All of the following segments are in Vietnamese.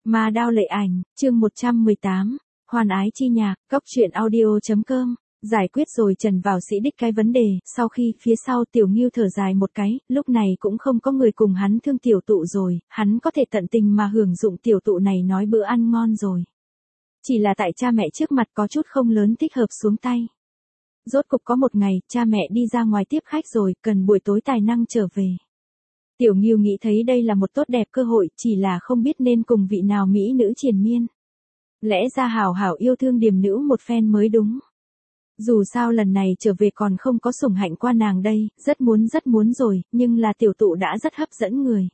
Ma đao lệ ảnh, chương 118, Hoàn ái chi nhạc, cóc truyện audio.com. Giải quyết rồi Trần Vào Sĩ đích cái vấn đề, sau khi phía sau Tiểu Ngưu thở dài một cái, lúc này cũng không có người cùng hắn thương tiểu tụ rồi, hắn có thể tận tình mà hưởng dụng tiểu tụ này nói bữa ăn ngon rồi. Chỉ là tại cha mẹ trước mặt có chút không lớn thích hợp xuống tay. Rốt cục có một ngày, cha mẹ đi ra ngoài tiếp khách rồi, cần buổi tối tài năng trở về. Tiểu Ngưu nghĩ thấy đây là một tốt đẹp cơ hội, chỉ là không biết nên cùng vị nào mỹ nữ triền miên. Lẽ ra hảo hảo yêu thương Điềm Nữ một phen mới đúng. Dù sao lần này trở về còn không có sủng hạnh qua nàng đây, rất muốn rồi, nhưng là tiểu tụ đã rất hấp dẫn người.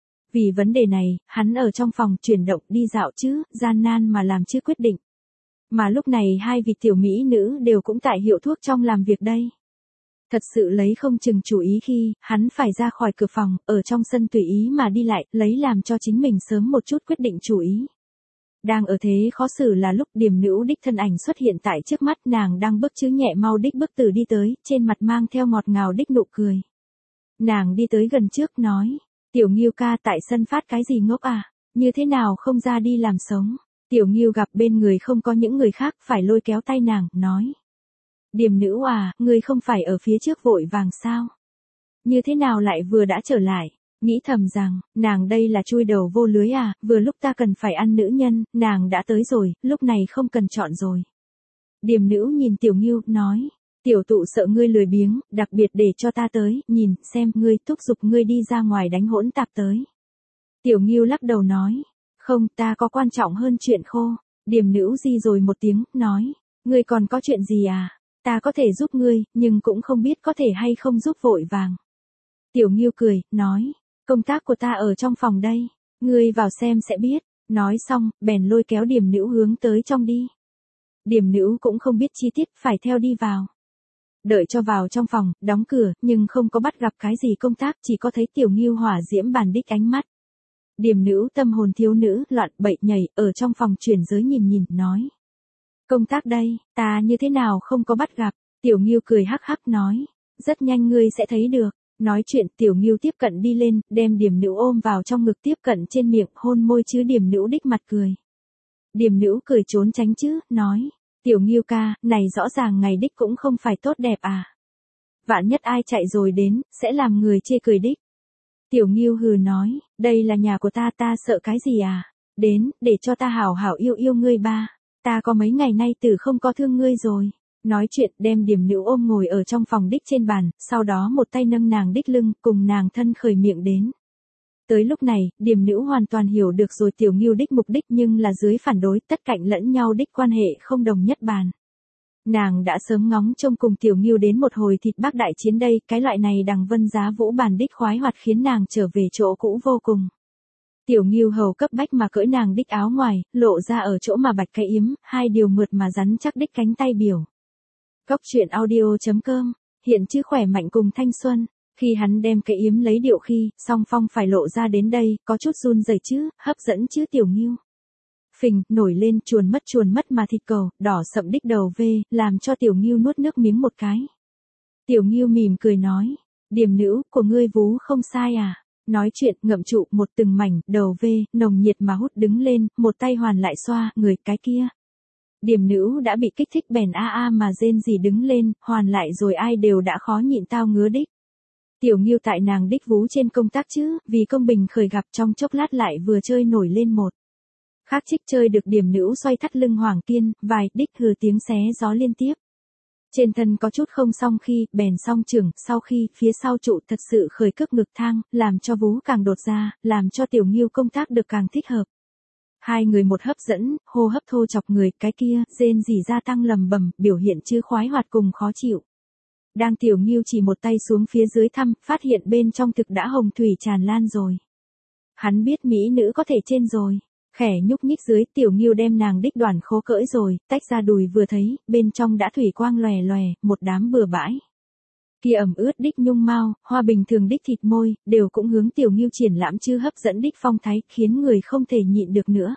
Vì vấn đề này, hắn ở trong phòng chuyển động đi dạo chứ, gian nan mà làm chưa quyết định. Mà lúc này hai vị tiểu mỹ nữ đều cũng tại hiệu thuốc trong làm việc đây. Thật sự lấy không chừng chủ ý khi, hắn phải ra khỏi cửa phòng, ở trong sân tùy ý mà đi lại, lấy làm cho chính mình sớm một chút quyết định chủ ý. Đang ở thế khó xử là lúc Điềm Nữ đích thân ảnh xuất hiện tại trước mắt, nàng đang bước chữ nhẹ mau đích bước từ đi tới, trên mặt mang theo ngọt ngào đích nụ cười. Nàng đi tới gần trước nói, Tiểu Ngưu ca tại sân phát cái gì ngốc à, như thế nào không ra đi làm sống. Tiểu Ngưu gặp bên người không có những người khác, phải lôi kéo tay nàng, nói. Điềm Nữ à, ngươi không phải ở phía trước vội vàng sao? Như thế nào lại vừa đã trở lại? Nghĩ thầm rằng, nàng đây là chui đầu vô lưới à, vừa lúc ta cần phải ăn nữ nhân, nàng đã tới rồi, lúc này không cần chọn rồi. Điềm Nữ nhìn Tiểu Ngưu, nói, tiểu tụ sợ ngươi lười biếng, đặc biệt để cho ta tới, nhìn, xem, ngươi thúc giục ngươi đi ra ngoài đánh hỗn tạp tới. Tiểu Ngưu lắc đầu nói, không, ta có quan trọng hơn chuyện khô. Điềm Nữ di rồi một tiếng, nói, ngươi còn có chuyện gì à? Ta có thể giúp ngươi, nhưng cũng không biết có thể hay không giúp vội vàng. Tiểu Ngưu cười, nói, công tác của ta ở trong phòng đây, ngươi vào xem sẽ biết. Nói xong, bèn lôi kéo Điềm Nữ hướng tới trong đi. Điềm Nữ cũng không biết chi tiết, phải theo đi vào. Đợi cho vào trong phòng, đóng cửa, nhưng không có bắt gặp cái gì công tác, chỉ có thấy Tiểu Ngưu hỏa diễm bàn đích ánh mắt. Điềm Nữ tâm hồn thiếu nữ, loạn bậy nhảy, ở trong phòng chuyển giới nhìn, nói. Công tác đây, ta như thế nào không có bắt gặp. Tiểu Ngưu cười hắc hắc nói, rất nhanh ngươi sẽ thấy được. Nói chuyện Tiểu Ngưu tiếp cận đi lên, đem Điềm Nữ ôm vào trong ngực tiếp cận trên miệng, hôn môi chứ Điềm Nữ đích mặt cười. Điềm Nữ cười trốn tránh chứ, nói, Tiểu Ngưu ca, này rõ ràng ngày đích cũng không phải tốt đẹp à. Vạn nhất ai chạy rồi đến, sẽ làm người chê cười đích. Tiểu Ngưu hừ nói, đây là nhà của ta, ta sợ cái gì à, đến, để cho ta hảo hảo yêu ngươi ba. Ta có mấy ngày nay từ không có thương ngươi rồi. Nói chuyện đem Điềm Nữ ôm ngồi ở trong phòng đích trên bàn, sau đó một tay nâng nàng đích lưng, cùng nàng thân khởi miệng đến. Tới lúc này, Điềm Nữ hoàn toàn hiểu được rồi Tiểu Ngưu đích mục đích, nhưng là dưới phản đối tất cạnh lẫn nhau đích quan hệ không đồng nhất bàn. Nàng đã sớm ngóng trông cùng Tiểu Ngưu đến một hồi thịt bác đại chiến đây, cái loại này đằng vân giá vũ bàn đích khoái hoạt khiến nàng trở về chỗ cũ vô cùng. Tiểu Ngưu hầu cấp bách mà cởi nàng đích áo ngoài, lộ ra ở chỗ mà bạch cái yếm, hai điều mượt mà rắn chắc đích cánh tay biểu. Cóc truyện audio.com, hiện chứ khỏe mạnh cùng thanh xuân. Khi hắn đem cái yếm lấy điệu khi, song phong phải lộ ra đến đây, có chút run rẩy chứ, hấp dẫn chứ Tiểu Ngưu. Phình, nổi lên chuồn mất mà thịt cầu, đỏ sậm đích đầu về, làm cho Tiểu Ngưu nuốt nước miếng một cái. Tiểu Ngưu mỉm cười nói, Điềm Nữ, của ngươi vú không sai à. Nói chuyện, ngậm trụ một từng mảnh, đầu về, nồng nhiệt mà hút đứng lên, một tay hoàn lại xoa, người cái kia. Điềm Nữ đã bị kích thích bèn mà rên gì đứng lên, hoàn lại rồi ai đều đã khó nhịn tao ngứa đích. Tiểu Ngưu tại nàng đích vú trên công tác chứ, vì công bình khởi gặp trong chốc lát lại vừa chơi nổi lên một. Khác trích chơi được Điềm Nữ xoay thắt lưng Hoàng Tiên, vài đích hừ tiếng xé gió liên tiếp. Trên thân có chút không xong khi, bèn song trưởng, sau khi, phía sau trụ thật sự khởi cước ngực thang, làm cho vú càng đột ra, làm cho Tiểu Ngưu công tác được càng thích hợp. Hai người một hấp dẫn, hô hấp thô chọc người, cái kia, rên rỉ gia tăng lầm bầm, biểu hiện chứ khoái hoạt cùng khó chịu. Đang Tiểu Ngưu chỉ một tay xuống phía dưới thăm, phát hiện bên trong thực đã hồng thủy tràn lan rồi. Hắn biết mỹ nữ có thể trên rồi. Khẽ nhúc nhích dưới, Tiểu Ngưu đem nàng đích đoàn khố cỡi rồi, tách ra đùi vừa thấy, bên trong đã thủy quang lòe lòe, một đám bừa bãi. Kia ẩm ướt đích nhung mau, hoa bình thường đích thịt môi, đều cũng hướng Tiểu Ngưu triển lãm chứ hấp dẫn đích phong thái, khiến người không thể nhịn được nữa.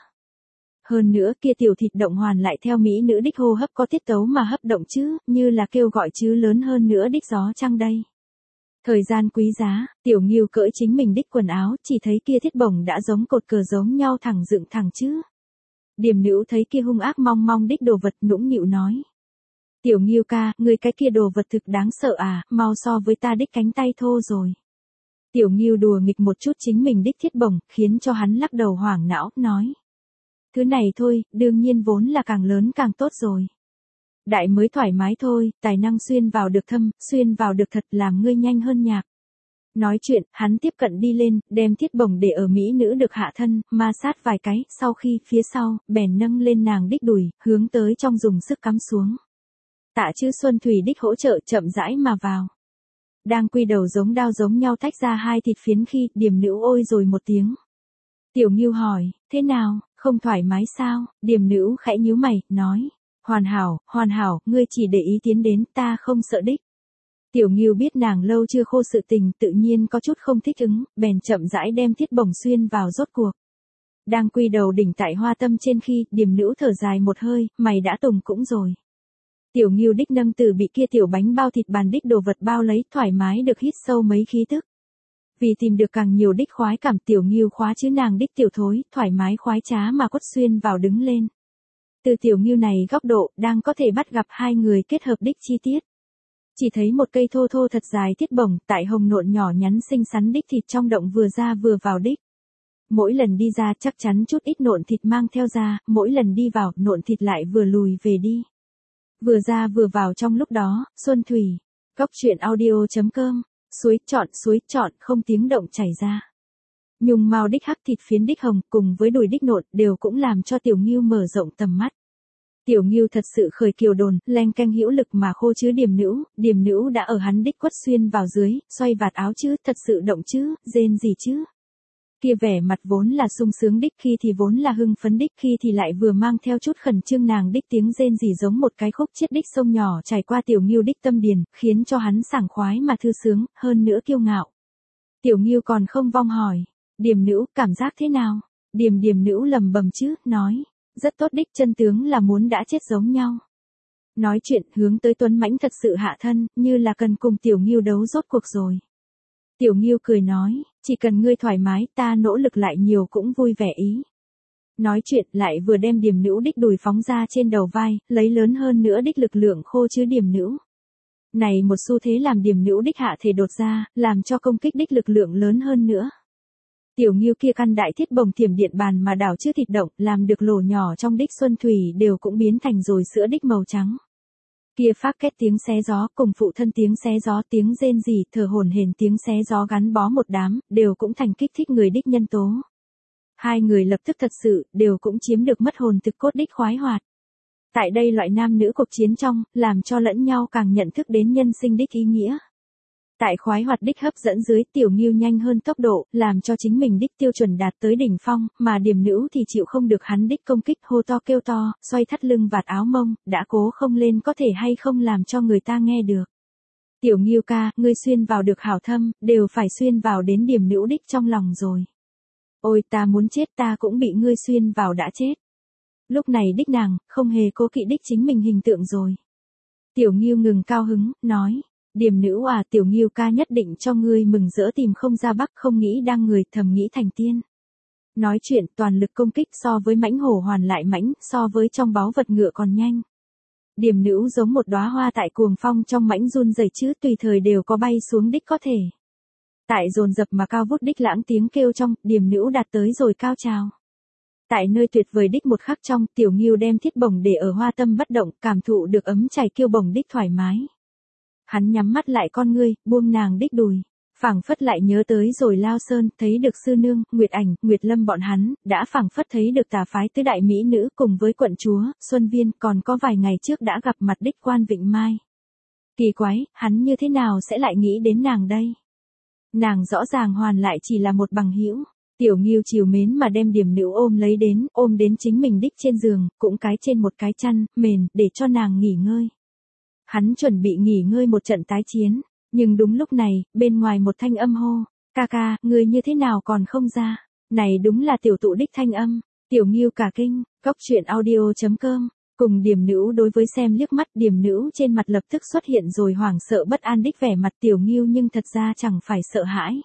Hơn nữa kia tiểu thịt động hoàn lại theo mỹ nữ đích hô hấp có tiết tấu mà hấp động chứ, như là kêu gọi chứ lớn hơn nữa đích gió trăng đây. Thời gian quý giá, Tiểu Ngưu cởi chính mình đích quần áo, chỉ thấy kia thiết bổng đã giống cột cờ giống nhau thẳng dựng thẳng chứ. Điềm Nữu thấy kia hung ác mong mong đích đồ vật nũng nịu nói. Tiểu Ngưu ca, người cái kia đồ vật thực đáng sợ à, mau so với ta đích cánh tay thô rồi. Tiểu Ngưu đùa nghịch một chút chính mình đích thiết bổng, khiến cho hắn lắc đầu hoảng não, nói. Thứ này thôi, đương nhiên vốn là càng lớn càng tốt rồi. Đại mới thoải mái thôi, tài năng xuyên vào được thâm, xuyên vào được thật làm ngươi nhanh hơn nhạc. Nói chuyện, hắn tiếp cận đi lên, đem thiết bổng để ở mỹ nữ được hạ thân, ma sát vài cái, sau khi phía sau, bèn nâng lên nàng đích đùi, hướng tới trong dùng sức cắm xuống. Tạ Chữ Xuân Thủy đích hỗ trợ chậm rãi mà vào. Đang quy đầu giống đao giống nhau tách ra hai thịt phiến khi Điềm Nữu ôi rồi một tiếng. Tiểu Ngưu hỏi, thế nào, không thoải mái sao? Điềm Nữu khẽ nhíu mày, nói. Hoàn hảo, ngươi chỉ để ý tiến đến, ta không sợ đích. Tiểu Ngưu biết nàng lâu chưa khô sự tình, tự nhiên có chút không thích ứng, bèn chậm rãi đem thiết bổng xuyên vào rốt cuộc. Đang quy đầu đỉnh tại hoa tâm trên khi, Điềm Nữu thở dài một hơi, mày đã tùng cũng rồi. Tiểu Ngưu đích nâng từ bị kia tiểu bánh bao thịt bàn đích đồ vật bao lấy, thoải mái được hít sâu mấy khí tức. Vì tìm được càng nhiều đích khoái cảm, Tiểu Ngưu khóa chứ nàng đích tiểu thối, thoải mái khoái trá mà quất xuyên vào đứng lên. Từ Tiểu Ngưu này góc độ, đang có thể bắt gặp hai người kết hợp đích chi tiết. Chỉ thấy một cây thô thô thật dài thiết bổng, tại hồng nộn nhỏ nhắn xinh xắn đích thịt trong động vừa ra vừa vào đích. Mỗi lần đi ra chắc chắn chút ít nộn thịt mang theo ra, mỗi lần đi vào, nộn thịt lại vừa lùi về đi. Vừa ra vừa vào trong lúc đó, Xuân Thủy. Góc truyện audio.com, suối trọn không tiếng động chảy ra. Nhung màu đích hắc thịt phiến đích hồng cùng với đùi đích nộn đều cũng làm cho Tiểu Ngưu mở rộng tầm mắt. Tiểu Ngưu thật sự khởi kiều đồn, leng canh hữu lực mà khô chứ Điềm Nữu đã ở hắn đích quất xuyên vào dưới, xoay vạt áo chứ, thật sự động chứ, rên gì chứ. Kia vẻ mặt vốn là sung sướng đích, khi thì vốn là hưng phấn đích, khi thì lại vừa mang theo chút khẩn trương, nàng đích tiếng rên gì giống một cái khúc chiết đích sông nhỏ trải qua Tiểu Ngưu đích tâm điền, khiến cho hắn sảng khoái mà thư sướng, hơn nữa kiêu ngạo. Tiểu Ngưu còn không vong hỏi, Điềm Nữu cảm giác thế nào? Điềm Nữu lầm bầm chứ, nói, rất tốt đích, chân tướng là muốn đã chết giống nhau. Nói chuyện hướng tới Tuấn Mãnh thật sự hạ thân, như là cần cùng Tiểu Ngưu đấu rốt cuộc rồi. Tiểu Ngưu cười nói, chỉ cần ngươi thoải mái, ta nỗ lực lại nhiều cũng vui vẻ ý. Nói chuyện lại vừa đem Điềm Nữu đích đùi phóng ra trên đầu vai, lấy lớn hơn nữa đích lực lượng khô chứ Điềm Nữu. Này một xu thế làm Điềm Nữu đích hạ thể đột ra, làm cho công kích đích lực lượng lớn hơn nữa. Tiểu Ngưu kia căn đại thiết bồng thiểm điện bàn mà đảo chứ thịt động, làm được lỗ nhỏ trong đích Xuân Thủy đều cũng biến thành rồi sữa đích màu trắng. Kia phát két tiếng xé gió cùng phụ thân tiếng xé gió, tiếng rên rỉ, thở hổn hển tiếng xé gió gắn bó một đám, đều cũng thành kích thích người đích nhân tố. Hai người lập tức thật sự, đều cũng chiếm được mất hồn thực cốt đích khoái hoạt. Tại đây loại nam nữ cuộc chiến trong, làm cho lẫn nhau càng nhận thức đến nhân sinh đích ý nghĩa. Tại khoái hoạt đích hấp dẫn dưới, Tiểu Ngưu nhanh hơn tốc độ, làm cho chính mình đích tiêu chuẩn đạt tới đỉnh phong, mà Điềm Nữu thì chịu không được hắn đích công kích, hô to kêu to, xoay thắt lưng vạt áo mông, đã cố không lên có thể hay không làm cho người ta nghe được. Tiểu Ngưu ca, ngươi xuyên vào được hảo thâm, đều phải xuyên vào đến Điềm Nữu đích trong lòng rồi. Ôi ta muốn chết, ta cũng bị ngươi xuyên vào đã chết. Lúc này đích nàng, không hề cố kỵ đích chính mình hình tượng rồi. Tiểu Ngưu ngừng cao hứng, nói. Điềm Nữu à, Tiểu Ngưu ca nhất định cho ngươi mừng rỡ tìm không ra bắc, không nghĩ đang người, thầm nghĩ thành tiên. Nói chuyện toàn lực công kích, so với mãnh hổ hoàn lại mãnh, so với trong báu vật ngựa còn nhanh. Điềm Nữu giống một đóa hoa tại cuồng phong trong mãnh run rẩy chứ, tùy thời đều có bay xuống đích có thể. Tại dồn dập mà cao vút đích lãng tiếng kêu trong, Điềm Nữu đạt tới rồi cao trào. Tại nơi tuyệt vời đích một khắc trong, Tiểu Ngưu đem thiết bổng để ở hoa tâm bất động, cảm thụ được ấm chảy kiêu bổng đích thoải mái. Hắn nhắm mắt lại con ngươi, buông nàng đích đùi, phảng phất lại nhớ tới rồi Lao Sơn, thấy được sư nương, Nguyệt Ảnh, Nguyệt Lâm bọn hắn, đã phảng phất thấy được tà phái tứ đại mỹ nữ cùng với quận chúa, Xuân Viên, còn có vài ngày trước đã gặp mặt đích Quan Vịnh Mai. Kỳ quái, hắn như thế nào sẽ lại nghĩ đến nàng đây? Nàng rõ ràng hoàn lại chỉ là một bằng hữu. Tiểu Ngưu chiều mến mà đem Điềm Nữu ôm đến chính mình đích trên giường, cũng cái trên một cái chăn, mền, để cho nàng nghỉ ngơi. Hắn chuẩn bị nghỉ ngơi một trận tái chiến, nhưng đúng lúc này, bên ngoài một thanh âm hô, ca ca, người như thế nào còn không ra, này đúng là tiểu tụ đích thanh âm, Tiểu Ngưu cả kinh, góc truyện audio.com, Cùng điểm nữ đối với xem liếc mắt, điểm nữ trên mặt lập tức xuất hiện rồi hoảng sợ bất an đích vẻ mặt Tiểu Ngưu nhưng thật ra chẳng phải sợ hãi.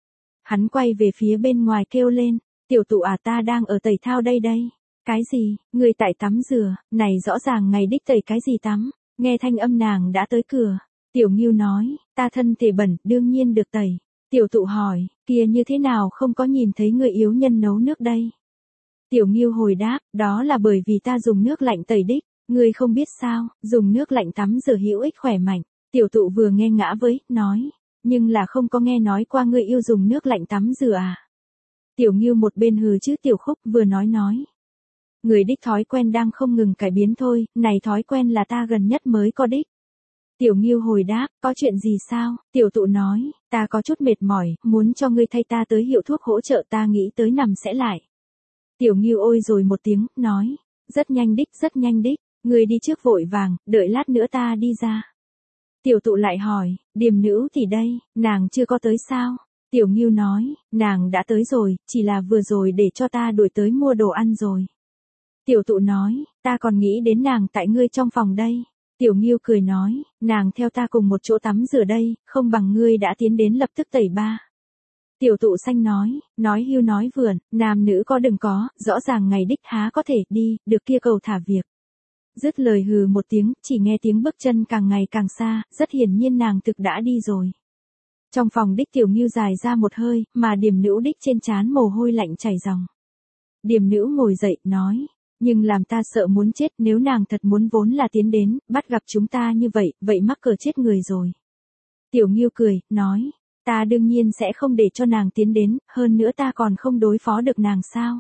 Hắn quay về phía bên ngoài kêu lên, tiểu tụ à ta đang ở tẩy thao đây đây. Cái gì, người tại tắm rửa, này rõ ràng ngày đích tẩy cái gì tắm, nghe thanh âm nàng đã tới cửa. Tiểu Ngưu nói, ta thân thể bẩn, đương nhiên được tẩy. Tiểu tụ hỏi, kia như thế nào không có nhìn thấy người yếu nhân nấu nước đây. Tiểu Ngưu hồi đáp, đó là bởi vì ta dùng nước lạnh tẩy đích, ngươi không biết sao, dùng nước lạnh tắm rửa hữu ích khỏe mạnh. Tiểu tụ vừa nghe ngã với, nói, nhưng là không có nghe nói qua ngươi yêu dùng nước lạnh tắm rửa à. Tiểu Ngưu một bên hừ chứ Tiểu Khúc vừa nói. Người đích thói quen đang không ngừng cải biến thôi, này thói quen là ta gần nhất mới có đích. Tiểu Ngưu hồi đáp, có chuyện gì sao? Tiểu tụ nói, ta có chút mệt mỏi, muốn cho ngươi thay ta tới hiệu thuốc hỗ trợ ta nghĩ tới nằm sẽ lại. Tiểu Ngưu ôi rồi một tiếng, nói, rất nhanh đích, ngươi đi trước vội vàng, đợi lát nữa ta đi ra. Tiểu tụ lại hỏi, điềm nữ thì đây, nàng chưa có tới sao? Tiểu Ngưu nói, nàng đã tới rồi, chỉ là vừa rồi để cho ta đuổi tới mua đồ ăn rồi. Tiểu tụ nói, ta còn nghĩ đến nàng tại ngươi trong phòng đây. Tiểu Ngưu cười nói, nàng theo ta cùng một chỗ tắm rửa đây, không bằng ngươi đã tiến đến lập tức tẩy ba. Tiểu tụ xanh nói hưu nói vượn, nam nữ có đừng có, rõ ràng ngày đích há có thể đi, được kia cầu thả việc. Dứt lời hừ một tiếng, chỉ nghe tiếng bước chân càng ngày càng xa, rất hiển nhiên nàng thực đã đi rồi. Trong phòng đích Tiểu Ngưu dài ra một hơi, mà điềm nữ đích trên trán mồ hôi lạnh chảy ròng. Điềm nữ ngồi dậy, nói, nhưng làm ta sợ muốn chết nếu nàng thật muốn vốn là tiến đến, bắt gặp chúng ta như vậy mắc cỡ chết người rồi. Tiểu Ngưu cười, nói, ta đương nhiên sẽ không để cho nàng tiến đến, hơn nữa ta còn không đối phó được nàng sao.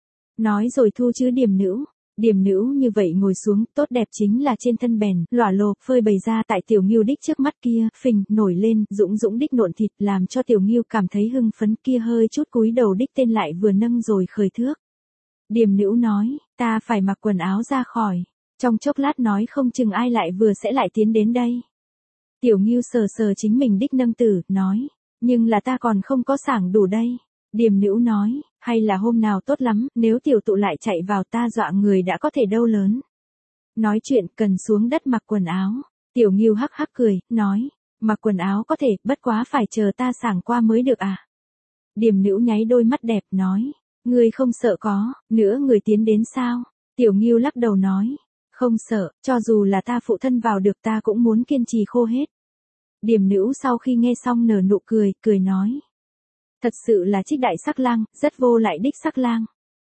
Nói rồi thu chứ điềm nữ như vậy ngồi xuống, tốt đẹp chính là trên thân bèn, lỏa lồ, phơi bày ra tại Tiểu Ngưu đích trước mắt kia, phình, nổi lên, dũng đích nộn thịt, làm cho Tiểu Ngưu cảm thấy hưng phấn kia hơi chút cúi đầu đích tên lại vừa nâng rồi khởi thước. Điềm nữ nói, ta phải mặc quần áo ra khỏi, trong chốc lát nói không chừng ai lại vừa sẽ lại tiến đến đây. Tiểu Ngưu sờ chính mình đích nâng tử, nói, nhưng là ta còn không có sảng đủ đây. Điềm nữ nói, hay là hôm nào tốt lắm, nếu tiểu tụ lại chạy vào ta dọa người đã có thể đâu lớn. Nói chuyện cần xuống đất mặc quần áo. Tiểu Ngưu hắc hắc cười, nói, mặc quần áo có thể, bất quá phải chờ ta sảng qua mới được à. Điềm nữ nháy đôi mắt đẹp, nói, ngươi không sợ có, nữa người tiến đến sao? Tiểu Ngưu lắc đầu nói, không sợ, cho dù là ta phụ thân vào được ta cũng muốn kiên trì khô hết. Điềm nữ sau khi nghe xong nở nụ cười nói. Thật sự là trích đại sắc lang, rất vô lại đích sắc lang.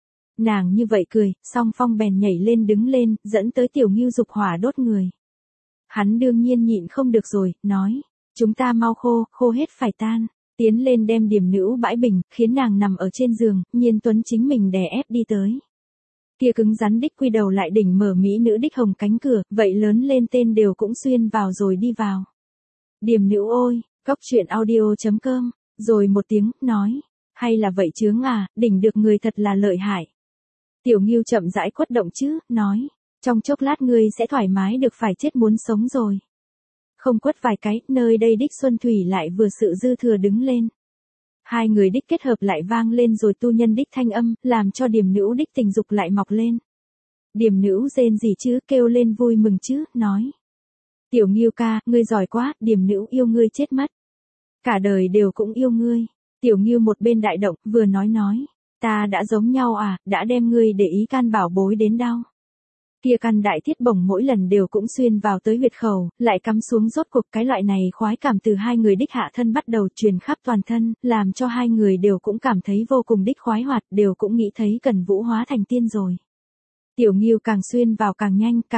Nàng như vậy cười, song phong bèn nhảy lên đứng lên, dẫn tới Tiểu Ngưu dục hỏa đốt người. Hắn đương nhiên nhịn không được rồi, nói, chúng ta mau khô hết phải tan. Tiến lên đem điềm nữ bãi bình, khiến nàng nằm ở trên giường, Nhiên Tuấn chính mình đè ép đi tới. Kia cứng rắn đích quy đầu lại đỉnh mở mỹ nữ đích hồng cánh cửa, vậy lớn lên tên đều cũng xuyên vào rồi đi vào. Điềm nữ ôi, goctruyện.audio.com, rồi một tiếng, nói, hay là vậy chướng à, đỉnh được người thật là lợi hại. Tiểu Ngưu chậm rãi quất động chứ, nói, trong chốc lát ngươi sẽ thoải mái được phải chết muốn sống rồi. Không quất vài cái, nơi đây đích Xuân Thủy lại vừa sự dư thừa đứng lên. Hai người đích kết hợp lại vang lên rồi tu nhân đích thanh âm, làm cho điềm nữ đích tình dục lại mọc lên. Điềm nữ rên gì chứ, kêu lên vui mừng chứ, nói. Tiểu Ngưu ca, ngươi giỏi quá, điềm nữ yêu ngươi chết mất. Cả đời đều cũng yêu ngươi. Tiểu Ngưu một bên đại động, vừa nói. Ta đã giống nhau à, đã đem ngươi để ý can bảo bối đến đau. Kia căn đại thiết bổng mỗi lần đều cũng xuyên vào tới huyệt khẩu, lại cắm xuống rốt cuộc cái loại này khoái cảm từ hai người đích hạ thân bắt đầu truyền khắp toàn thân, làm cho hai người đều cũng cảm thấy vô cùng đích khoái hoạt, đều cũng nghĩ thấy cần vũ hóa thành tiên rồi. Tiểu Ngưu càng xuyên vào càng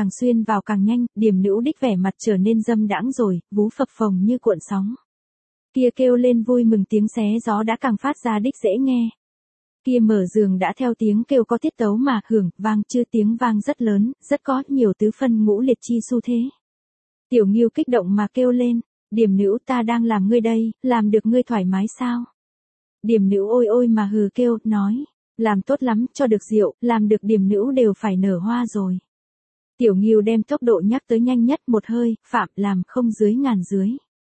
nhanh, điềm nữ đích vẻ mặt trở nên dâm đãng rồi, vú phập phồng như cuộn sóng. Kia kêu lên vui mừng tiếng xé gió đã càng phát ra đích dễ nghe. Kia mở giường đã theo tiếng kêu có tiết tấu mà hưởng, vang chưa tiếng vang rất lớn, rất có nhiều tứ phân ngũ liệt chi xu thế. Tiểu Ngưu kích động mà kêu lên, điềm nữ ta đang làm ngươi đây, làm được ngươi thoải mái sao? Điềm nữ ôi mà hừ kêu, nói, làm tốt lắm, cho được rượu, làm được điềm nữ đều phải nở hoa rồi. Tiểu Ngưu đem tốc độ nhắc tới nhanh nhất một hơi, phạm làm không dưới ngàn dưới.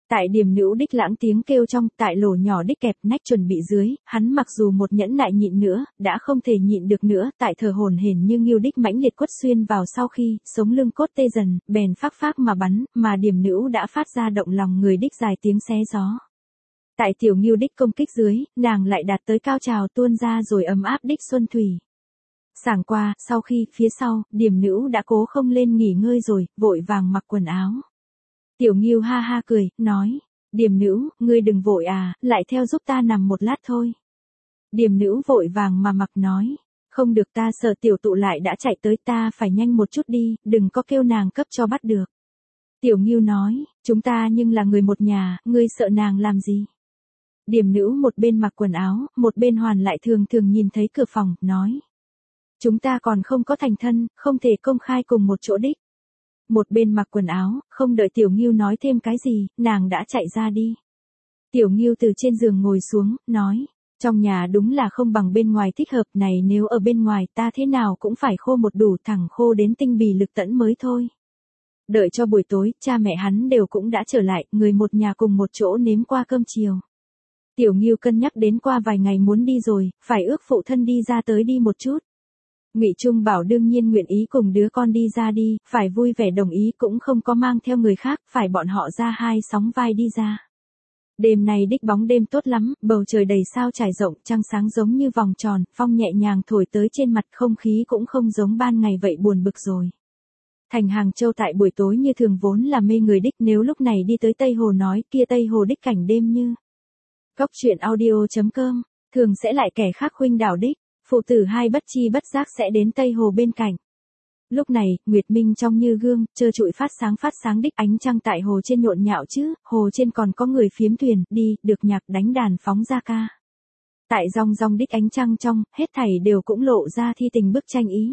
Tại điểm nữ đích lãng tiếng kêu trong, tại lỗ nhỏ đích kẹp nách chuẩn bị dưới, hắn mặc dù một nhẫn nại nhịn nữa, đã không thể nhịn được nữa, tại thở hổn hển như ngưu đích mãnh liệt quất xuyên vào sau khi, sống lưng cốt tê dần, bèn phác phác mà bắn, mà điểm nữ đã phát ra động lòng người đích dài tiếng xé gió. Tại tiểu ngưu đích công kích dưới, nàng lại đạt tới cao trào tuôn ra rồi ấm áp đích xuân thủy. Sảng qua, sau khi, phía sau, điểm nữ đã cố không lên nghỉ ngơi rồi, vội vàng mặc quần áo. Tiểu Ngưu ha ha cười, nói, Điềm nữ, ngươi đừng vội à, lại theo giúp ta nằm một lát thôi. Điềm nữ vội vàng mà mặc nói, không được, ta sợ tiểu tụ lại đã chạy tới, ta phải nhanh một chút đi, đừng có kêu nàng cấp cho bắt được. Tiểu Ngưu nói, chúng ta nhưng là người một nhà, ngươi sợ nàng làm gì? Điềm nữ một bên mặc quần áo, một bên hoàn lại thường thường nhìn thấy cửa phòng, nói. Chúng ta còn không có thành thân, không thể công khai cùng một chỗ đích. Một bên mặc quần áo, không đợi Tiểu Ngưu nói thêm cái gì, nàng đã chạy ra đi. Tiểu Ngưu từ trên giường ngồi xuống, nói, trong nhà đúng là không bằng bên ngoài thích hợp này, nếu ở bên ngoài ta thế nào cũng phải khô một đủ thẳng khô đến tinh bì lực tẫn mới thôi. Đợi cho buổi tối, cha mẹ hắn đều cũng đã trở lại, người một nhà cùng một chỗ nếm qua cơm chiều. Tiểu Ngưu cân nhắc đến qua vài ngày muốn đi rồi, phải ước phụ thân đi ra tới đi một chút. Ngụy Trung Bảo đương nhiên nguyện ý cùng đứa con đi ra đi, phải vui vẻ đồng ý, cũng không có mang theo người khác, phải bọn họ ra hai sóng vai đi ra. Đêm này đích bóng đêm tốt lắm, bầu trời đầy sao trải rộng, trăng sáng giống như vòng tròn, phong nhẹ nhàng thổi tới trên mặt, không khí cũng không giống ban ngày vậy buồn bực rồi. Thành Hàng Châu tại buổi tối như thường vốn là mê người đích, nếu lúc này đi tới Tây Hồ nói kia Tây Hồ đích cảnh đêm như. Cóc truyện audio.com, thường sẽ lại kẻ khác khuynh đảo đích. Phụ tử hai bất chi bất giác sẽ đến Tây Hồ bên cạnh. Lúc này, Nguyệt Minh trong như gương, trơ trụi phát sáng đích, ánh trăng tại hồ trên nhộn nhạo chứ, hồ trên còn có người phiếm thuyền, đi, được nhạc đánh đàn phóng ra ca. Tại rong rong đích ánh trăng trong, hết thảy đều cũng lộ ra thi tình bức tranh ý.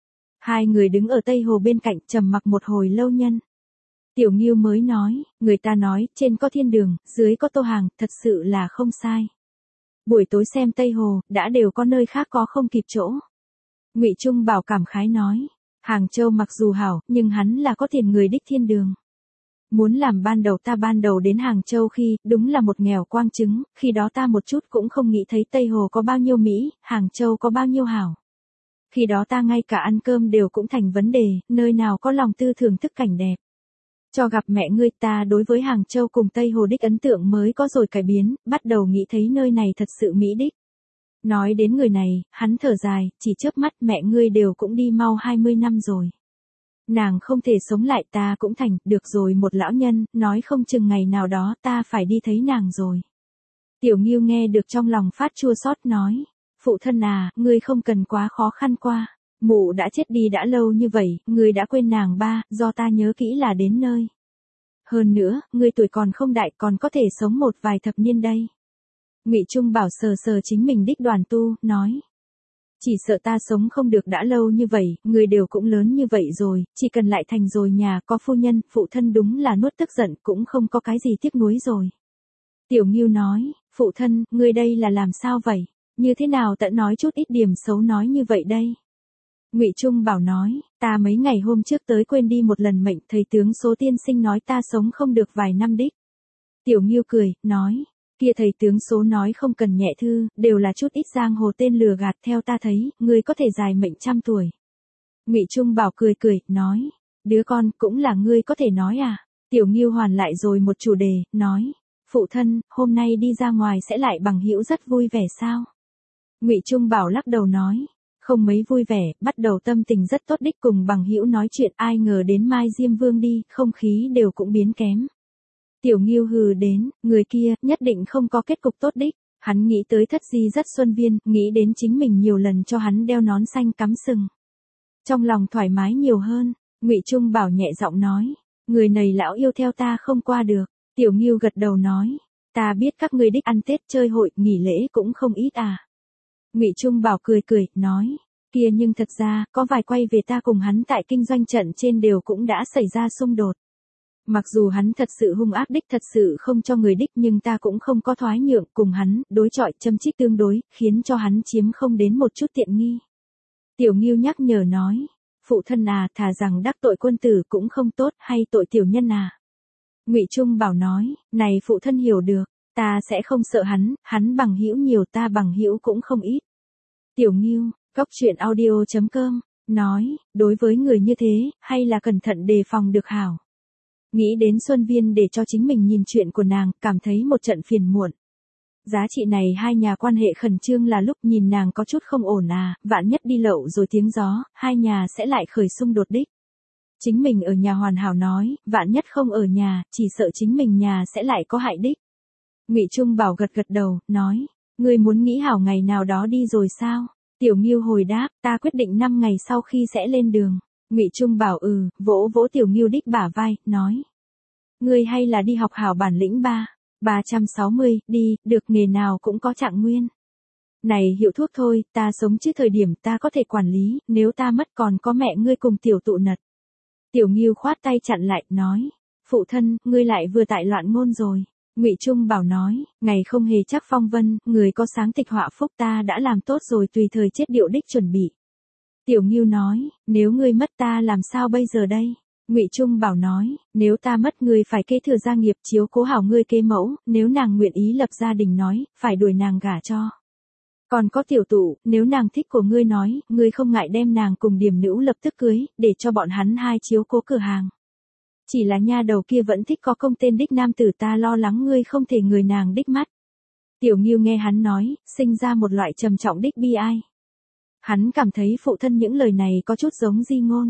Hai người đứng ở Tây Hồ bên cạnh, trầm mặc một hồi lâu nhân. Tiểu Ngưu mới nói, người ta nói, trên có thiên đường, dưới có tô hàng, thật sự là không sai. Buổi tối xem Tây Hồ, đã đều có nơi khác có không kịp chỗ. Ngụy Trung Bảo cảm khái nói, Hàng Châu mặc dù hảo, nhưng hắn là có tiền người đích thiên đường. Muốn làm ban đầu đến Hàng Châu khi, đúng là một nghèo quang trứng, khi đó ta một chút cũng không nghĩ thấy Tây Hồ có bao nhiêu Mỹ, Hàng Châu có bao nhiêu hảo. Khi đó ta ngay cả ăn cơm đều cũng thành vấn đề, nơi nào có lòng tư thưởng thức cảnh đẹp. Cho gặp mẹ ngươi, ta đối với Hàng Châu cùng Tây Hồ đích ấn tượng mới có rồi cải biến, bắt đầu nghĩ thấy nơi này thật sự mỹ đích. Nói đến người này, hắn thở dài, chỉ chớp mắt, mẹ ngươi đều cũng đi mau 20 năm rồi. Nàng không thể sống lại, ta cũng thành, được rồi, một lão nhân, nói không chừng ngày nào đó ta phải đi thấy nàng rồi. Tiểu Ngưu nghe được trong lòng phát chua xót nói, phụ thân à, ngươi không cần quá khó khăn qua. Mụ đã chết đi đã lâu như vậy, ngươi đã quên nàng ba, do ta nhớ kỹ là đến nơi. Hơn nữa, ngươi tuổi còn không đại, còn có thể sống một vài thập niên đây. Ngụy Trung Bảo sờ sờ chính mình đích đoàn tu, nói. Chỉ sợ ta sống không được đã lâu như vậy, ngươi đều cũng lớn như vậy rồi, chỉ cần lại thành rồi nhà có phu nhân, phụ thân đúng là nuốt tức giận, cũng không có cái gì tiếc nuối rồi. Tiểu Ngưu nói, phụ thân, ngươi đây là làm sao vậy? Như thế nào tận nói chút ít điểm xấu nói như vậy đây? Ngụy Trung Bảo nói, ta mấy ngày hôm trước tới quên đi một lần mệnh, thầy tướng số tiên sinh nói ta sống không được vài năm đích. Tiểu Ngưu cười, nói, kia thầy tướng số nói không cần nhẹ thư, đều là chút ít giang hồ tên lừa gạt, theo ta thấy, ngươi có thể dài mệnh 100 tuổi. Ngụy Trung Bảo cười, nói, đứa con, cũng là ngươi có thể nói à? Tiểu Ngưu hoàn lại rồi một chủ đề, nói, phụ thân, hôm nay đi ra ngoài sẽ lại bằng hữu rất vui vẻ sao? Ngụy Trung Bảo lắc đầu nói, không mấy vui vẻ, bắt đầu tâm tình rất tốt đích, cùng bằng hữu nói chuyện, ai ngờ đến Mai Diêm Vương đi, không khí đều cũng biến kém. Tiểu Ngưu hừ đến, người kia, nhất định không có kết cục tốt đích. Hắn nghĩ tới Thất Di rất xuân viên, nghĩ đến chính mình nhiều lần cho hắn đeo nón xanh cắm sừng. Trong lòng thoải mái nhiều hơn, Ngụy Trung Bảo nhẹ giọng nói, người này lão yêu theo ta không qua được. Tiểu Ngưu gật đầu nói, ta biết các ngươi đích ăn Tết chơi hội, nghỉ lễ cũng không ít à. Ngụy Trung Bảo cười, nói, kia nhưng thật ra, có vài quay về ta cùng hắn tại kinh doanh trận trên đều cũng đã xảy ra xung đột. Mặc dù hắn thật sự hung ác đích, thật sự không cho người đích, nhưng ta cũng không có thoái nhượng, cùng hắn, đối chọi châm chích tương đối, khiến cho hắn chiếm không đến một chút tiện nghi. Tiểu Ngưu nhắc nhở nói, phụ thân à, thà rằng đắc tội quân tử cũng không tốt, hay tội tiểu nhân à. Ngụy Trung Bảo nói, này phụ thân hiểu được, ta sẽ không sợ hắn, hắn bằng hữu nhiều ta bằng hữu cũng không ít. Tiểu Ngưu, cóc truyện audio.com, nói, đối với người như thế, hay là cẩn thận đề phòng được hảo. Nghĩ đến Xuân Viên để cho chính mình nhìn chuyện của nàng, cảm thấy một trận phiền muộn. Giá trị này hai nhà quan hệ khẩn trương là lúc nhìn nàng có chút không ổn vạn nhất đi lậu rồi tiếng gió, hai nhà sẽ lại khởi xung đột đích. Chính mình ở nhà hoàn hảo nói, vạn nhất không ở nhà, chỉ sợ chính mình nhà sẽ lại có hại đích. Ngụy Trung Bảo gật gật đầu, nói, ngươi muốn nghĩ hảo ngày nào đó đi rồi sao? Tiểu Ngưu hồi đáp, ta quyết định 5 ngày sau khi sẽ lên đường. Ngụy Trung Bảo vỗ vỗ Tiểu Ngưu đích bả vai, nói, ngươi hay là đi học hảo bản lĩnh 360, đi, được nghề nào cũng có trạng nguyên. Này hiệu thuốc thôi, ta sống chứ thời điểm ta có thể quản lý, nếu ta mất còn có mẹ ngươi cùng tiểu tụ nật. Tiểu Ngưu khoát tay chặn lại, nói, phụ thân, ngươi lại vừa tại loạn ngôn rồi. Ngụy Trung Bảo nói, ngày không hề chắc phong vân, người có sáng tịch họa phúc ta đã làm tốt rồi tùy thời chết điệu đích chuẩn bị. Tiểu Ngưu nói, nếu ngươi mất ta làm sao bây giờ đây? Ngụy Trung Bảo nói, nếu ta mất ngươi phải kế thừa gia nghiệp chiếu cố hảo ngươi kế mẫu, nếu nàng nguyện ý lập gia đình nói, phải đuổi nàng gả cho. Còn có tiểu tụ, nếu nàng thích của ngươi nói, ngươi không ngại đem nàng cùng điểm nữ lập tức cưới, để cho bọn hắn hai chiếu cố cửa hàng. Chỉ là nha đầu kia vẫn thích có công tên đích nam tử ta lo lắng ngươi không thể người nàng đích mắt. Tiểu Ngưu nghe hắn nói, sinh ra một loại trầm trọng đích bi ai. Hắn cảm thấy phụ thân những lời này có chút giống di ngôn.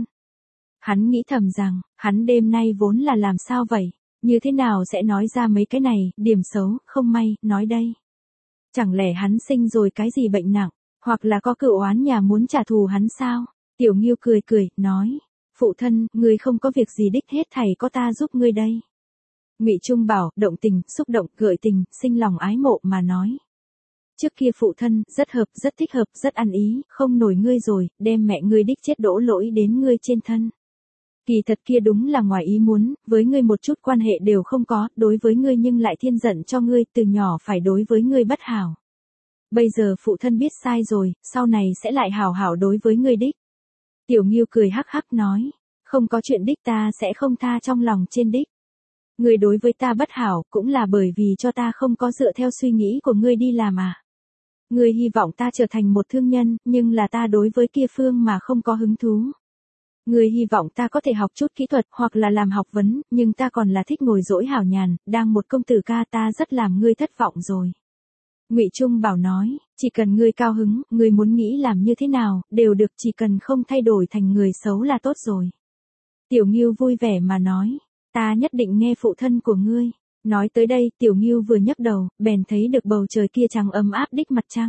Hắn nghĩ thầm rằng, hắn đêm nay vốn là làm sao vậy, như thế nào sẽ nói ra mấy cái này, điểm xấu, không may, nói đây. Chẳng lẽ hắn sinh rồi cái gì bệnh nặng, hoặc là có cựu oán nhà muốn trả thù hắn sao? Tiểu Ngưu cười cười, nói, phụ thân, ngươi không có việc gì đích hết thảy có ta giúp ngươi đây. Ngụy Trung Bảo, động tình, xúc động, gợi tình, sinh lòng ái mộ mà nói. Trước kia phụ thân, rất hợp, rất thích hợp, rất ăn ý, không nổi ngươi rồi, đem mẹ ngươi đích chết đổ lỗi đến ngươi trên thân. Kỳ thật kia đúng là ngoài ý muốn, với ngươi một chút quan hệ đều không có, đối với ngươi nhưng lại thiên giận cho ngươi, từ nhỏ phải đối với ngươi bất hảo. Bây giờ phụ thân biết sai rồi, sau này sẽ lại hảo hảo đối với ngươi đích. Tiểu Ngưu cười hắc hắc nói, không có chuyện đích ta sẽ không tha trong lòng trên đích. Ngươi đối với ta bất hảo, cũng là bởi vì cho ta không có dựa theo suy nghĩ của ngươi đi làm Ngươi hy vọng ta trở thành một thương nhân, nhưng là ta đối với kia phương mà không có hứng thú. Ngươi hy vọng ta có thể học chút kỹ thuật hoặc là làm học vấn, nhưng ta còn là thích ngồi dỗi hảo nhàn, đang một công tử ca ta rất làm ngươi thất vọng rồi. Ngụy Trung Bảo nói, chỉ cần ngươi cao hứng, ngươi muốn nghĩ làm như thế nào, đều được, chỉ cần không thay đổi thành người xấu là tốt rồi. Tiểu Ngưu vui vẻ mà nói, ta nhất định nghe phụ thân của ngươi. Nói tới đây, Tiểu Ngưu vừa nhấc đầu, bèn thấy được bầu trời kia trắng ấm áp đích mặt trăng.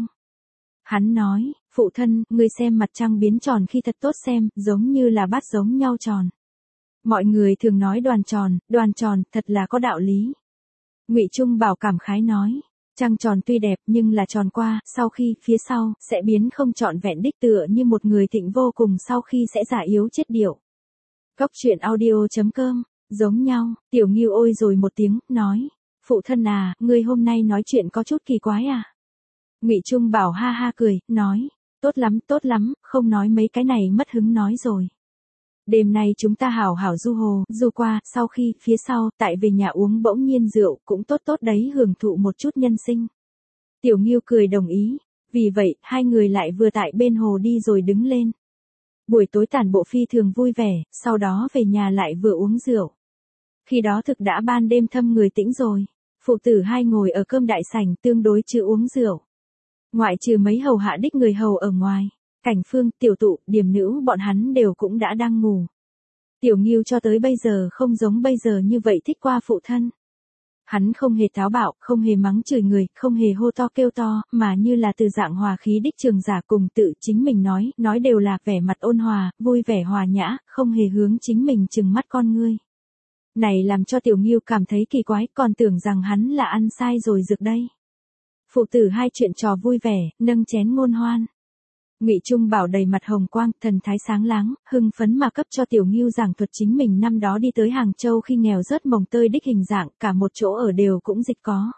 Hắn nói, phụ thân, ngươi xem mặt trăng biến tròn khi thật tốt xem, giống như là bát giống nhau tròn. Mọi người thường nói đoàn tròn, thật là có đạo lý. Ngụy Trung Bảo cảm khái nói, trăng tròn tuy đẹp nhưng là tròn qua, sau khi, phía sau, sẽ biến không trọn vẹn đích tựa như một người thịnh vô cùng sau khi sẽ già yếu chết điệu. cóc truyện audio.com, giống nhau, Tiểu Ngưu ôi rồi một tiếng, nói, phụ thân ngươi hôm nay nói chuyện có chút kỳ quái Ngụy Trung Bảo ha ha cười, nói, tốt lắm, không nói mấy cái này mất hứng nói rồi. Đêm nay chúng ta hảo hảo du hồ, du qua, sau khi, phía sau, tại về nhà uống bỗng nhiên rượu, cũng tốt đấy hưởng thụ một chút nhân sinh. Tiểu Ngưu cười đồng ý, vì vậy, hai người lại vừa tại bên hồ đi rồi đứng lên. Buổi tối tản bộ phi thường vui vẻ, sau đó về nhà lại vừa uống rượu. Khi đó thực đã ban đêm thâm người tĩnh rồi, phụ tử hai ngồi ở cơm đại sảnh tương đối chưa uống rượu. Ngoại trừ mấy hầu hạ đích người hầu ở ngoài, Cảnh Phương, Tiểu Tụ, Điềm Nữ bọn hắn đều cũng đã đang ngủ. Tiểu Ngưu cho tới bây giờ không giống bây giờ như vậy thích qua phụ thân. Hắn không hề táo bạo, không hề mắng chửi người, không hề hô to kêu to, mà như là từ dạng hòa khí đích trường giả cùng tự chính mình nói đều là vẻ mặt ôn hòa, vui vẻ hòa nhã, không hề hướng chính mình trừng mắt con ngươi. Này làm cho Tiểu Ngưu cảm thấy kỳ quái, còn tưởng rằng hắn là ăn sai rồi dược đây. Phụ tử hai chuyện trò vui vẻ, nâng chén ngôn hoan. Ngụy Trung Bảo đầy mặt hồng quang, thần thái sáng láng, hưng phấn mà cấp cho Tiểu Ngưu giảng thuật chính mình năm đó đi tới Hàng Châu khi nghèo rớt mồng tơi đích hình dạng, cả một chỗ ở đều cũng dịch có.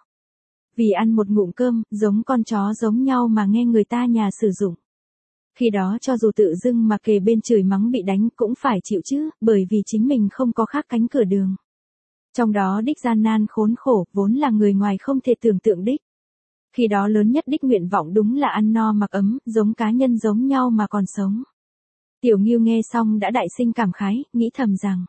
Vì ăn một ngụm cơm, giống con chó giống nhau mà nghe người ta nhà sử dụng. Khi đó cho dù tự dưng mà kề bên chửi mắng bị đánh cũng phải chịu chứ, bởi vì chính mình không có khác cánh cửa đường. Trong đó đích gian nan khốn khổ, vốn là người ngoài không thể tưởng tượng đích. Khi đó lớn nhất đích nguyện vọng đúng là ăn no mặc ấm, giống cá nhân giống nhau mà còn sống. Tiểu Ngưu nghe xong đã đại sinh cảm khái, nghĩ thầm rằng.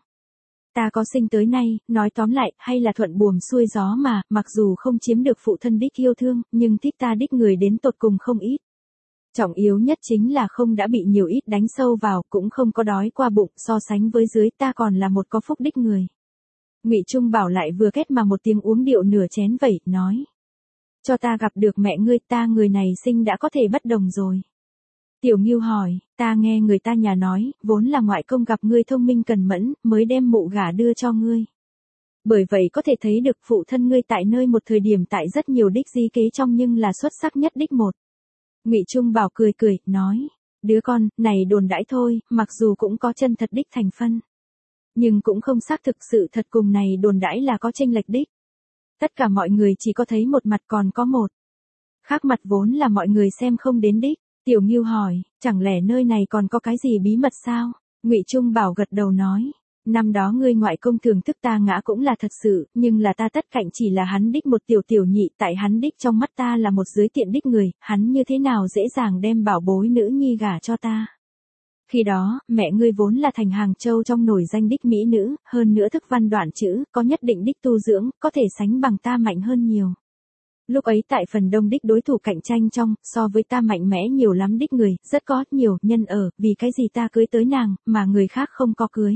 Ta có sinh tới nay, nói tóm lại, hay là thuận buồm xuôi gió mà, mặc dù không chiếm được phụ thân đích yêu thương, nhưng thích ta đích người đến tột cùng không ít. Trọng yếu nhất chính là không đã bị nhiều ít đánh sâu vào, cũng không có đói qua bụng, so sánh với dưới ta còn là một có phúc đích người. Ngụy Trung Bảo lại vừa kết mà một tiếng uống điệu nửa chén vẩy, nói. Cho ta gặp được mẹ ngươi, ta người này sinh đã có thể bất đồng rồi. Tiểu Ngưu hỏi, ta nghe người ta nhà nói, vốn là ngoại công gặp ngươi thông minh cần mẫn, mới đem mụ gả đưa cho ngươi. Bởi vậy có thể thấy được phụ thân ngươi tại nơi một thời điểm tại rất nhiều đích di kế trong nhưng là xuất sắc nhất đích một. Ngụy Trung Bảo cười cười, nói, đứa con, này đồn đãi thôi, mặc dù cũng có chân thật đích thành phân. Nhưng cũng không xác thực sự thật cùng này đồn đãi là có chênh lệch đích. Tất cả mọi người chỉ có thấy một mặt còn có một. Khác mặt vốn là mọi người xem không đến đích. Tiểu Ngưu hỏi, chẳng lẽ nơi này còn có cái gì bí mật sao? Ngụy Trung Bảo gật đầu nói, năm đó ngươi ngoại công thưởng thức ta ngã cũng là thật sự, nhưng là ta tất cạnh chỉ là hắn đích một tiểu nhị, tại hắn đích trong mắt ta là một dưới tiện đích người, hắn như thế nào dễ dàng đem bảo bối nữ nhi gả cho ta. Khi đó, mẹ ngươi vốn là thành Hàng Châu trong nổi danh đích mỹ nữ, hơn nữa thức văn đoạn chữ, có nhất định đích tu dưỡng, có thể sánh bằng ta mạnh hơn nhiều. Lúc ấy tại phần đông đích đối thủ cạnh tranh trong, so với ta mạnh mẽ nhiều lắm đích người, rất có nhiều nhân ở, vì cái gì ta cưới tới nàng, mà người khác không có cưới.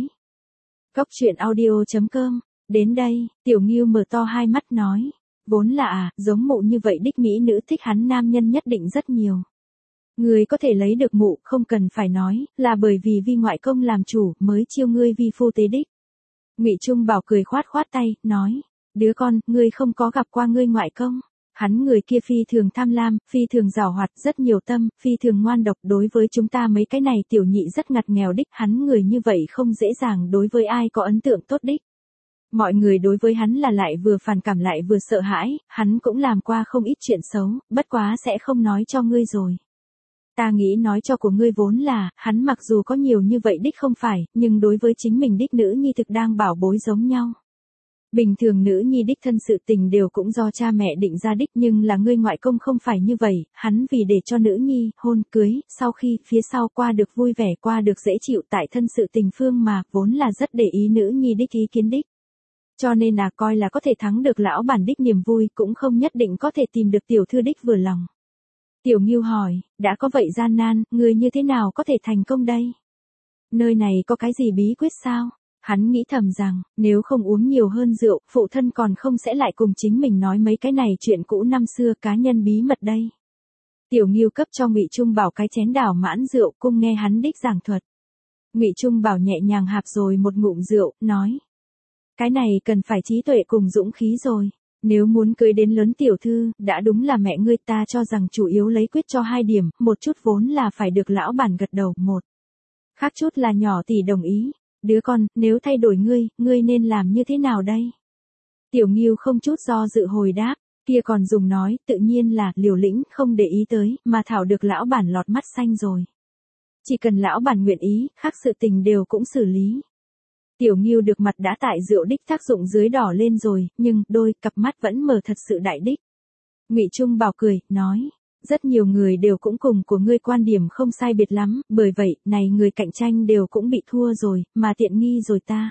Cốc truyện audio.com, đến đây, Tiểu Ngưu mở to hai mắt nói, vốn là giống mụ như vậy đích mỹ nữ thích hắn nam nhân nhất định rất nhiều. Người có thể lấy được mụ, không cần phải nói, là bởi vì vi ngoại công làm chủ, mới chiêu ngươi vi phu tế đích. Ngụy Trung Bảo cười khoát tay, nói, đứa con, ngươi không có gặp qua ngươi ngoại công. Hắn người kia phi thường tham lam, phi thường giàu hoạt, rất nhiều tâm, phi thường ngoan độc, đối với chúng ta mấy cái này tiểu nhị rất ngặt nghèo đích, hắn người như vậy không dễ dàng đối với ai có ấn tượng tốt đích. Mọi người đối với hắn là lại vừa phản cảm lại vừa sợ hãi, hắn cũng làm qua không ít chuyện xấu, bất quá sẽ không nói cho ngươi rồi. Ta nghĩ nói cho của ngươi vốn là, hắn mặc dù có nhiều như vậy đích không phải, nhưng đối với chính mình đích nữ nhi thực đang bảo bối giống nhau. Bình thường nữ nhi đích thân sự tình đều cũng do cha mẹ định ra đích, nhưng là ngươi ngoại công không phải như vậy, hắn vì để cho nữ nhi hôn cưới, sau khi phía sau qua được vui vẻ, qua được dễ chịu tại thân sự tình phương mà vốn là rất để ý nữ nhi đích ý kiến đích. Cho nên coi là có thể thắng được lão bản đích niềm vui, cũng không nhất định có thể tìm được tiểu thư đích vừa lòng. Tiểu Ngưu hỏi, đã có vậy gian nan, người như thế nào có thể thành công đây? Nơi này có cái gì bí quyết sao? Hắn nghĩ thầm rằng, nếu không uống nhiều hơn rượu, phụ thân còn không sẽ lại cùng chính mình nói mấy cái này chuyện cũ năm xưa cá nhân bí mật đây. Tiểu Ngưu cấp cho Ngụy Trung Bảo cái chén đảo mãn rượu, cung nghe hắn đích giảng thuật. Ngụy Trung Bảo nhẹ nhàng hạp rồi một ngụm rượu, nói. Cái này cần phải trí tuệ cùng dũng khí rồi. Nếu muốn cưới đến lớn tiểu thư, đã đúng là mẹ ngươi, ta cho rằng chủ yếu lấy quyết cho 2 điểm, một chút vốn là phải được lão bản gật đầu, một. Khác chút là nhỏ tỷ đồng ý. Đứa con, nếu thay đổi ngươi nên làm như thế nào đây? Tiểu Ngưu không chút do dự hồi đáp, kia còn dùng nói, tự nhiên là liều lĩnh, không để ý tới, mà thảo được lão bản lọt mắt xanh rồi. Chỉ cần lão bản nguyện ý, khác sự tình đều cũng xử lý. Tiểu Ngưu được mặt đã tại rượu đích tác dụng dưới đỏ lên rồi, nhưng đôi cặp mắt vẫn mở thật sự đại đích. Ngụy Trung Bảo cười, nói, rất nhiều người đều cũng cùng của ngươi quan điểm không sai biệt lắm, bởi vậy, này người cạnh tranh đều cũng bị thua rồi, mà tiện nghi rồi ta.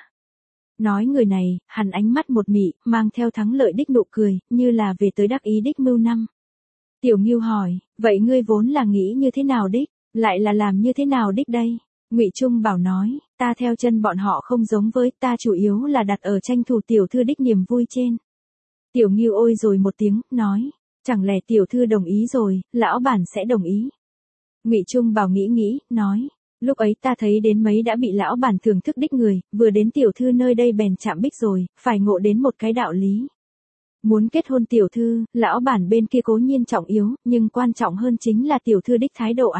Nói người này, hắn ánh mắt một mị, mang theo thắng lợi đích nụ cười, như là về tới đắc ý đích mưu năm. Tiểu Ngưu hỏi, vậy ngươi vốn là nghĩ như thế nào đích, lại là làm như thế nào đích đây? Ngụy Trung Bảo nói, ta theo chân bọn họ không giống với, ta chủ yếu là đặt ở tranh thủ tiểu thư đích niềm vui trên. Tiểu Ngưu ôi rồi một tiếng, nói, chẳng lẽ tiểu thư đồng ý rồi, lão bản sẽ đồng ý. Ngụy Trung Bảo nghĩ, nói, lúc ấy ta thấy đến mấy đã bị lão bản thưởng thức đích người, vừa đến tiểu thư nơi đây bèn chạm bích rồi, phải ngộ đến một cái đạo lý. Muốn kết hôn tiểu thư, lão bản bên kia cố nhiên trọng yếu, nhưng quan trọng hơn chính là tiểu thư đích thái độ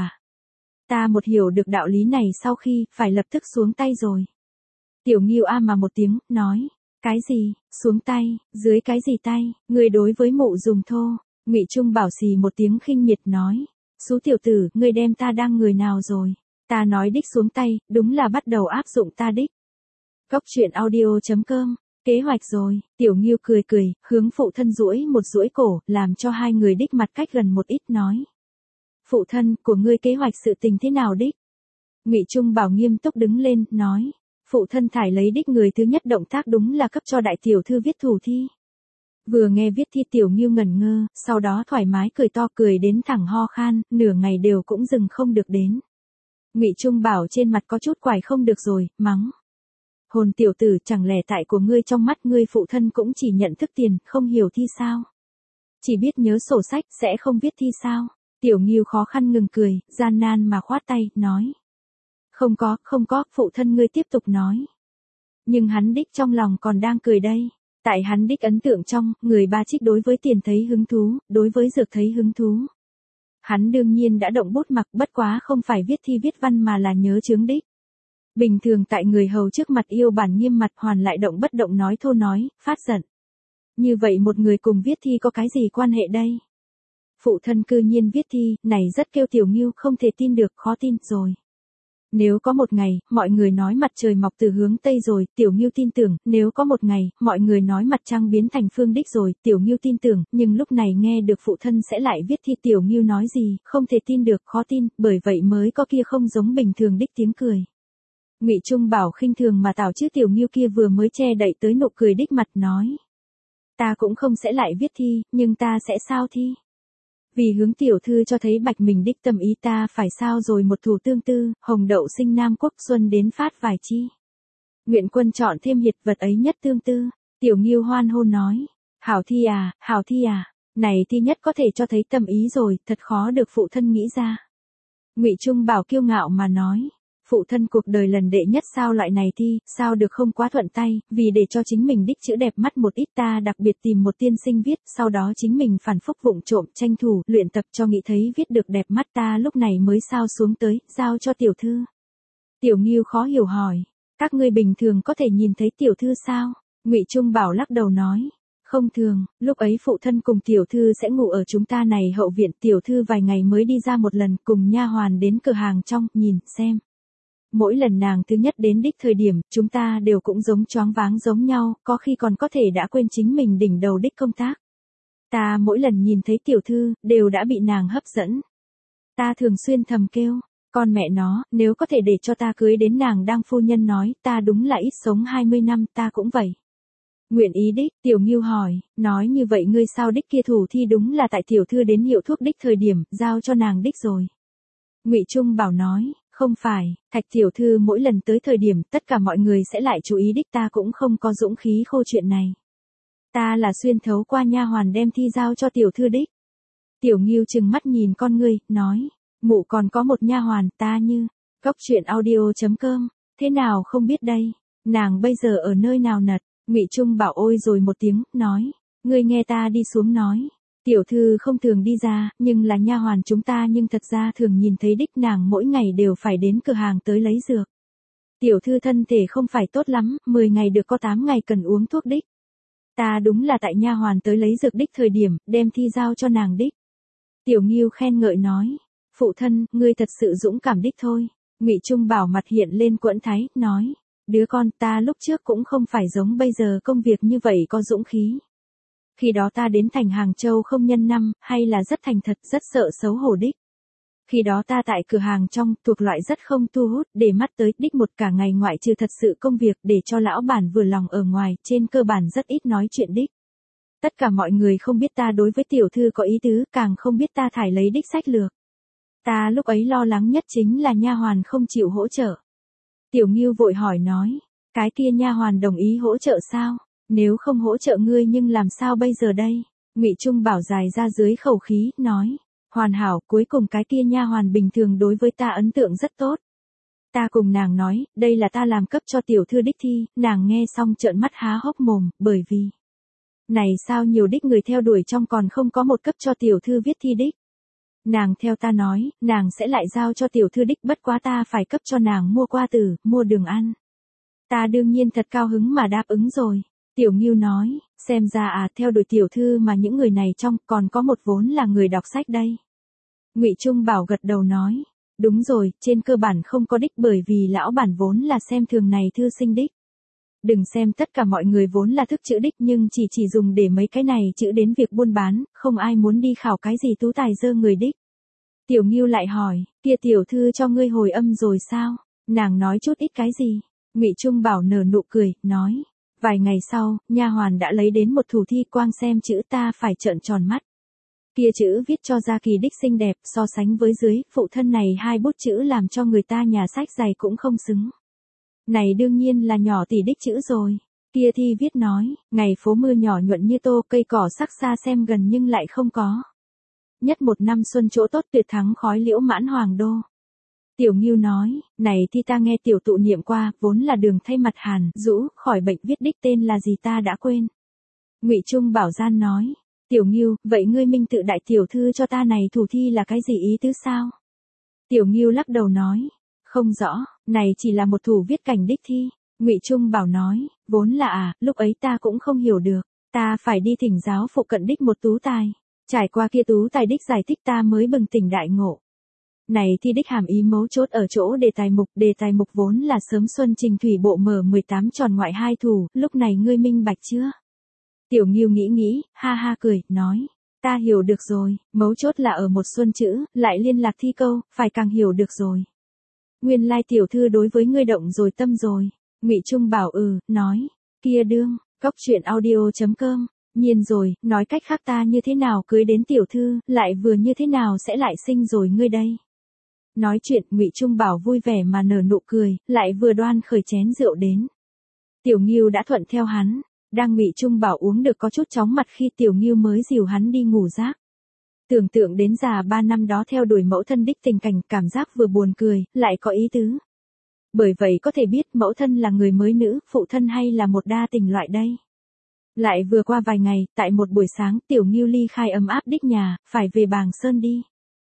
Ta một hiểu được đạo lý này sau khi, phải lập tức xuống tay rồi. Tiểu Ngưu mà một tiếng, nói, cái gì, xuống tay, dưới cái gì tay, người đối với mụ dùng thô. Ngụy Trung Bảo xì một tiếng khinh miệt nói, xú tiểu tử, ngươi đem ta đang người nào rồi? Ta nói đích xuống tay, đúng là bắt đầu áp dụng ta đích. Cốc truyện audio.com Kế hoạch rồi, Tiểu Ngưu cười cười, hướng phụ thân duỗi một duỗi cổ, làm cho hai người đích mặt cách gần một ít nói. Phụ thân, của ngươi kế hoạch sự tình thế nào đích? Ngụy Trung Bảo nghiêm túc đứng lên, nói. Phụ thân thải lấy đích người thứ nhất động tác đúng là cấp cho đại tiểu thư viết thủ thi. Vừa nghe viết thi Tiểu Ngưu ngẩn ngơ, sau đó thoải mái cười to cười đến thẳng ho khan, nửa ngày đều cũng dừng không được đến. Ngụy Trung Bảo trên mặt có chút quải không được rồi, mắng. Hồn tiểu tử, chẳng lẽ tại của ngươi trong mắt ngươi phụ thân cũng chỉ nhận thức tiền, không hiểu thi sao? Chỉ biết nhớ sổ sách, sẽ không viết thi sao? Tiểu Ngưu khó khăn ngừng cười, gian nan mà khoát tay, nói. Không có, phụ thân ngươi tiếp tục nói. Nhưng hắn đích trong lòng còn đang cười đây. Tại hắn đích ấn tượng trong, người Ba Trích đối với tiền thấy hứng thú, đối với dược thấy hứng thú. Hắn đương nhiên đã động bút mặc, bất quá không phải viết thi viết văn mà là nhớ chướng đích. Bình thường tại người hầu trước mặt yêu bản nghiêm mặt hoàn lại động bất động nói thô nói, phát giận. Như vậy một người cùng viết thi có cái gì quan hệ đây? Phụ thân cư nhiên viết thi, này rất kêu Tiểu Ngưu không thể tin được, khó tin rồi. Nếu có một ngày, mọi người nói mặt trời mọc từ hướng Tây rồi, Tiểu Ngưu tin tưởng, nếu có một ngày, mọi người nói mặt trăng biến thành phương đích rồi, Tiểu Ngưu tin tưởng, nhưng lúc này nghe được phụ thân sẽ lại viết thi Tiểu Ngưu nói gì, không thể tin được, khó tin, bởi vậy mới có kia không giống bình thường đích tiếng cười. Ngụy Trung Bảo khinh thường mà tảo chứ Tiểu Ngưu kia vừa mới che đậy tới nụ cười đích mặt nói. Ta cũng không sẽ lại viết thi, nhưng ta sẽ sao thi? Vì hướng tiểu thư cho thấy bạch mình đích tâm ý ta phải sao rồi một thủ tương tư, hồng đậu sinh Nam Quốc xuân đến phát vài chi. Nguyện quân chọn thêm hiệt vật ấy nhất tương tư, Tiểu Ngưu hoan hô nói. Hảo thi à, này thi nhất có thể cho thấy tâm ý rồi, thật khó được phụ thân nghĩ ra. Ngụy Trung Bảo kiêu ngạo mà nói. Phụ thân cuộc đời lần đệ nhất sao loại này thi, sao được không quá thuận tay, vì để cho chính mình đích chữ đẹp mắt một ít ta đặc biệt tìm một tiên sinh viết, sau đó chính mình phản phúc vụng trộm tranh thủ, luyện tập cho nghĩ thấy viết được đẹp mắt ta lúc này mới sao xuống tới, giao cho tiểu thư. Tiểu Ngưu khó hiểu hỏi, các ngươi bình thường có thể nhìn thấy tiểu thư sao? Ngụy Trung Bảo lắc đầu nói. Không thường, lúc ấy phụ thân cùng tiểu thư sẽ ngủ ở chúng ta này hậu viện, tiểu thư vài ngày mới đi ra một lần cùng nha hoàn đến cửa hàng trong, nhìn, xem. Mỗi lần nàng thứ nhất đến đích thời điểm, chúng ta đều cũng giống choáng váng giống nhau, có khi còn có thể đã quên chính mình đỉnh đầu đích công tác. Ta mỗi lần nhìn thấy tiểu thư, đều đã bị nàng hấp dẫn. Ta thường xuyên thầm kêu, con mẹ nó, nếu có thể để cho ta cưới đến nàng đang phu nhân nói, ta đúng là ít sống 20 năm, ta cũng vậy. Nguyện ý đích, Tiểu Ngưu hỏi, nói như vậy ngươi sao đích kia thủ thi đúng là tại tiểu thư đến hiệu thuốc đích thời điểm, giao cho nàng đích rồi. Ngụy Trung Bảo nói. Không phải, Thạch tiểu thư mỗi lần tới thời điểm tất cả mọi người sẽ lại chú ý đích ta cũng không có dũng khí khô chuyện này. Ta là xuyên thấu qua nha hoàn đem thi giao cho tiểu thư đích. Tiểu Ngưu trừng mắt nhìn con ngươi, nói, mụ còn có một nha hoàn ta như, góc truyện audio.com, thế nào không biết đây, nàng bây giờ ở nơi nào nật, Ngụy Trung Bảo ôi rồi một tiếng, nói, ngươi nghe ta đi xuống nói. Tiểu thư không thường đi ra, nhưng là nha hoàn chúng ta nhưng thật ra thường nhìn thấy đích nàng mỗi ngày đều phải đến cửa hàng tới lấy dược. Tiểu thư thân thể không phải tốt lắm, 10 ngày được có 8 ngày cần uống thuốc đích. Ta đúng là tại nha hoàn tới lấy dược đích thời điểm, đem thi giao cho nàng đích. Tiểu Ngưu khen ngợi nói, phụ thân, ngươi thật sự dũng cảm đích thôi. Ngụy Trung Bảo mặt hiện lên quẫn thái, nói, đứa con ta lúc trước cũng không phải giống bây giờ công việc như vậy có dũng khí. Khi đó ta đến thành Hàng Châu không nhân năm, hay là rất thành thật, rất sợ xấu hổ đích. Khi đó ta tại cửa hàng trong, thuộc loại rất không thu hút, để mắt tới đích một cả ngày ngoại trừ thật sự công việc để cho lão bản vừa lòng ở ngoài, trên cơ bản rất ít nói chuyện đích. Tất cả mọi người không biết ta đối với tiểu thư có ý tứ, càng không biết ta thải lấy đích sách lược. Ta lúc ấy lo lắng nhất chính là nha hoàn không chịu hỗ trợ. Tiểu Ngưu vội hỏi nói, cái kia nha hoàn đồng ý hỗ trợ sao? Nếu không hỗ trợ ngươi nhưng làm sao bây giờ đây? Ngụy Trung Bảo dài ra dưới khẩu khí, nói, hoàn hảo, cuối cùng cái kia nha hoàn bình thường đối với ta ấn tượng rất tốt. Ta cùng nàng nói, đây là ta làm cấp cho tiểu thư đích thi, nàng nghe xong trợn mắt há hốc mồm, bởi vì này sao nhiều đích người theo đuổi trong còn không có một cấp cho tiểu thư viết thi đích. Nàng theo ta nói, nàng sẽ lại giao cho tiểu thư đích, bất quá ta phải cấp cho nàng mua qua tử, mua đường ăn. Ta đương nhiên thật cao hứng mà đáp ứng rồi. Tiểu Ngưu nói, xem ra theo đuổi tiểu thư mà những người này trong còn có một vốn là người đọc sách đây. Ngụy Trung Bảo gật đầu nói, đúng rồi, trên cơ bản không có đích bởi vì lão bản vốn là xem thường này thư sinh đích. Đừng xem tất cả mọi người vốn là thức chữ đích nhưng chỉ dùng để mấy cái này chữ đến việc buôn bán, không ai muốn đi khảo cái gì tú tài dơ người đích. Tiểu Ngưu lại hỏi, kia tiểu thư cho ngươi hồi âm rồi sao? Nàng nói chút ít cái gì? Ngụy Trung Bảo nở nụ cười, nói. Vài ngày sau, nha hoàn đã lấy đến một thủ thi, quang xem chữ ta phải trợn tròn mắt. Kia chữ viết cho Gia Kỳ đích xinh đẹp, so sánh với dưới, phụ thân này hai bút chữ làm cho người ta nhà sách dày cũng không xứng. Này đương nhiên là nhỏ tỷ đích chữ rồi. Kia thi viết nói, ngày phố mưa nhỏ nhuận như tô, cây cỏ sắc xa xem gần nhưng lại không có. Nhất một năm xuân chỗ tốt tuyệt thắng khói liễu mãn hoàng đô. Tiểu Ngưu nói, này thì ta nghe tiểu tụ niệm qua, vốn là đường thay mặt hàn, rũ, khỏi bệnh viết đích tên là gì ta đã quên. Ngụy Trung Bảo gian nói, Tiểu Ngưu, vậy ngươi minh tự đại tiểu thư cho ta này thủ thi là cái gì ý tứ sao? Tiểu Ngưu lắc đầu nói, không rõ, này chỉ là một thủ viết cảnh đích thi. Ngụy Trung Bảo nói, vốn là lúc ấy ta cũng không hiểu được, ta phải đi thỉnh giáo phụ cận đích một tú tài. Trải qua kia tú tài đích giải thích ta mới bừng tỉnh đại ngộ. Này thi đích hàm ý mấu chốt ở chỗ đề tài mục vốn là sớm xuân trình thủy bộ mở 18 tròn ngoại 2 thủ, lúc này ngươi minh bạch chưa? Tiểu Ngưu nghĩ, ha ha cười, nói, ta hiểu được rồi, mấu chốt là ở một xuân chữ, lại liên lạc thi câu, phải càng hiểu được rồi. Nguyên lai tiểu thư đối với ngươi động rồi tâm rồi. Ngụy Trung Bảo nói, kia đương, cóc truyện audio.com. Nhiên rồi, nói cách khác ta như thế nào cưới đến tiểu thư, lại vừa như thế nào sẽ lại sinh rồi ngươi đây. Nói chuyện, Ngụy Trung Bảo vui vẻ mà nở nụ cười, lại vừa đoan khởi chén rượu đến. Tiểu Ngưu đã thuận theo hắn, đang Ngụy Trung Bảo uống được có chút chóng mặt khi Tiểu Ngưu mới dìu hắn đi ngủ giấc. Tưởng tượng đến già 3 năm đó theo đuổi mẫu thân đích tình cảnh, cảm giác vừa buồn cười, lại có ý tứ. Bởi vậy có thể biết mẫu thân là người mới nữ, phụ thân hay là một đa tình loại đây. Lại vừa qua vài ngày, tại một buổi sáng, Tiểu Ngưu ly khai ấm áp đích nhà, phải về Bàng Sơn đi.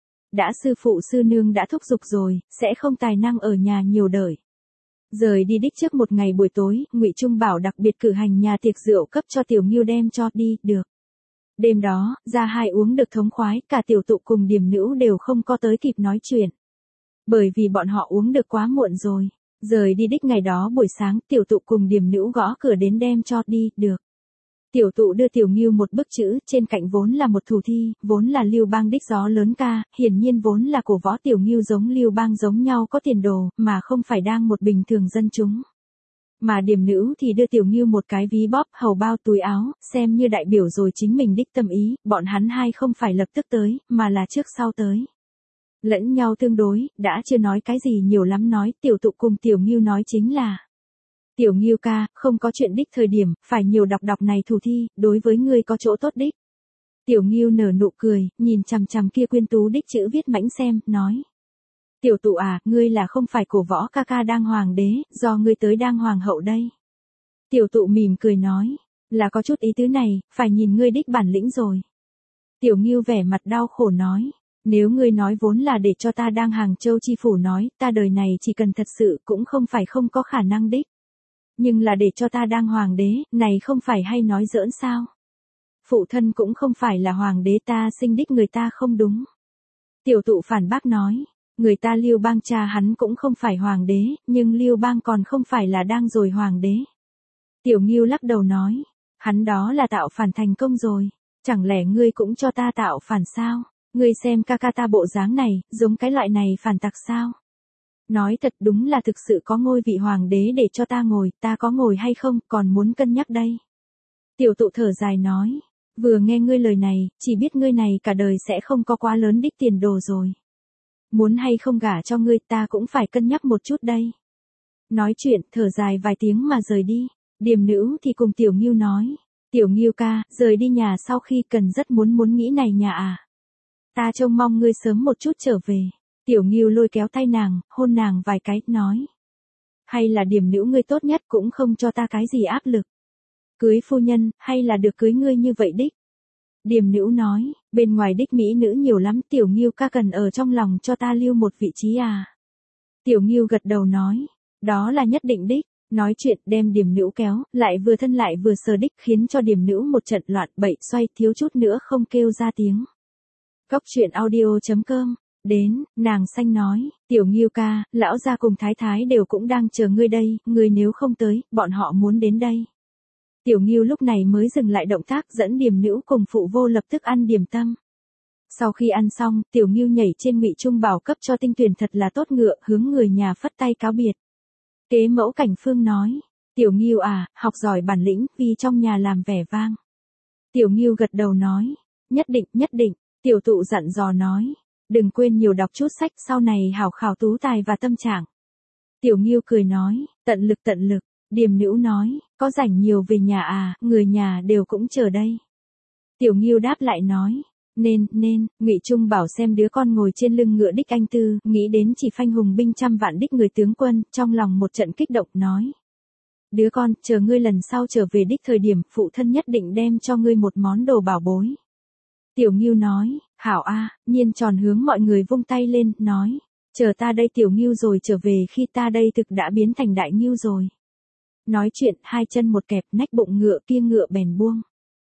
Đã sư phụ sư nương đã thúc giục rồi, sẽ không tài năng ở nhà nhiều đợi. Rời đi đích trước một ngày buổi tối, Ngụy Trung Bảo đặc biệt cử hành nhà tiệc rượu cấp cho Tiểu Ngưu đem cho đi, được. Đêm đó, ra hai uống được thống khoái, cả tiểu tụ cùng Điềm Nữu đều không có tới kịp nói chuyện. Bởi vì bọn họ uống được quá muộn rồi. Rời đi đích ngày đó buổi sáng, tiểu tụ cùng Điềm Nữu gõ cửa đến đem cho đi, được. Tiểu tụ đưa Tiểu Ngưu một bức chữ, trên cạnh vốn là một thủ thi, vốn là Lưu Bang đích gió lớn ca, hiển nhiên vốn là cổ võ Tiểu Ngưu giống Lưu Bang giống nhau có tiền đồ, mà không phải đang một bình thường dân chúng. Mà Điềm Nữu thì đưa Tiểu Ngưu một cái ví bóp, hầu bao túi áo, xem như đại biểu rồi chính mình đích tâm ý, bọn hắn hai không phải lập tức tới, mà là trước sau tới. Lẫn nhau tương đối, đã chưa nói cái gì nhiều lắm nói, tiểu tụ cùng Tiểu Ngưu nói chính là: Tiểu Ngưu ca, không có chuyện đích thời điểm, phải nhiều đọc này thủ thi, đối với ngươi có chỗ tốt đích. Tiểu Ngưu nở nụ cười, nhìn chằm chằm kia quyên tú đích chữ viết mãnh xem, nói: Tiểu tụ ngươi là không phải cổ võ ca ca đang hoàng đế, do ngươi tới đang hoàng hậu đây. Tiểu tụ mỉm cười nói, là có chút ý tứ này, phải nhìn ngươi đích bản lĩnh rồi. Tiểu Ngưu vẻ mặt đau khổ nói, nếu ngươi nói vốn là để cho ta đang Hàng Châu chi phủ nói, ta đời này chỉ cần thật sự cũng không phải không có khả năng đích. Nhưng là để cho ta đang hoàng đế, này không phải hay nói giỡn sao? Phụ thân cũng không phải là hoàng đế, ta sinh đích người ta không đúng. Tiểu tụ phản bác nói, người ta Lưu Bang cha hắn cũng không phải hoàng đế, nhưng Lưu Bang còn không phải là đang rồi hoàng đế. Tiểu Ngưu lắc đầu nói, hắn đó là tạo phản thành công rồi, chẳng lẽ ngươi cũng cho ta tạo phản sao? Ngươi xem ca ca ta bộ dáng này, giống cái loại này phản tặc sao? Nói thật đúng là thực sự có ngôi vị hoàng đế để cho ta ngồi, ta có ngồi hay không, còn muốn cân nhắc đây. Tiểu tụ thở dài nói, vừa nghe ngươi lời này, chỉ biết ngươi này cả đời sẽ không có quá lớn đích tiền đồ rồi. Muốn hay không gả cho ngươi, ta cũng phải cân nhắc một chút đây. Nói chuyện, thở dài vài tiếng mà rời đi. Điềm Nữ thì cùng Tiểu Ngưu nói, Tiểu Ngưu ca, rời đi nhà sau khi cần rất muốn nghĩ này nhà ta trông mong ngươi sớm một chút trở về. Tiểu Ngưu lôi kéo tay nàng, hôn nàng vài cái, nói, hay là Điềm Nữ ngươi tốt nhất cũng không cho ta cái gì áp lực. Cưới phu nhân, hay là được cưới ngươi như vậy đích. Điềm Nữ nói, bên ngoài đích mỹ nữ nhiều lắm, Tiểu Ngưu ca cần ở trong lòng cho ta lưu một vị trí Tiểu Ngưu gật đầu nói, đó là nhất định đích. Nói chuyện đem Điềm Nữ kéo, lại vừa thân lại vừa sờ đích, khiến cho Điềm Nữ một trận loạn bậy xoay, thiếu chút nữa không kêu ra tiếng. Cóc truyện audio.com Đến, nàng xanh nói, Tiểu Ngưu ca, lão gia cùng thái thái đều cũng đang chờ ngươi đây, ngươi nếu không tới, bọn họ muốn đến đây. Tiểu Ngưu lúc này mới dừng lại động tác dẫn Điềm Nữu cùng phụ vô lập tức ăn điểm tâm. Sau khi ăn xong, Tiểu Ngưu nhảy trên Ngụy Trung Bảo cấp cho Tinh Tuyền thật là tốt ngựa, hướng người nhà phất tay cáo biệt. Kế mẫu Cảnh Phương nói, Tiểu Ngưu à, học giỏi bản lĩnh, vì trong nhà làm vẻ vang. Tiểu Ngưu gật đầu nói, nhất định, Tiểu Tụ dặn dò nói, đừng quên nhiều đọc chút sách, sau này hảo khảo tú tài và tâm trạng. Tiểu Ngưu cười nói, tận lực, Điềm Nữu nói, có rảnh nhiều về nhà à, người nhà đều cũng chờ đây. Tiểu Ngưu đáp lại nói, nên, Ngụy Trung Bảo xem đứa con ngồi trên lưng ngựa đích anh tư, nghĩ đến chỉ phanh hùng binh trăm vạn đích người tướng quân, trong lòng một trận kích động nói. Đứa con, chờ ngươi lần sau trở về đích thời điểm, phụ thân nhất định đem cho ngươi một món đồ bảo bối. Tiểu Ngưu nói, hảo a, nhiên tròn hướng mọi người vung tay lên, nói, chờ ta đây Tiểu Ngưu rồi trở về khi ta đây thực đã biến thành đại ngưu rồi. Nói chuyện, hai chân một kẹp nách bụng ngựa kia ngựa bèn buông.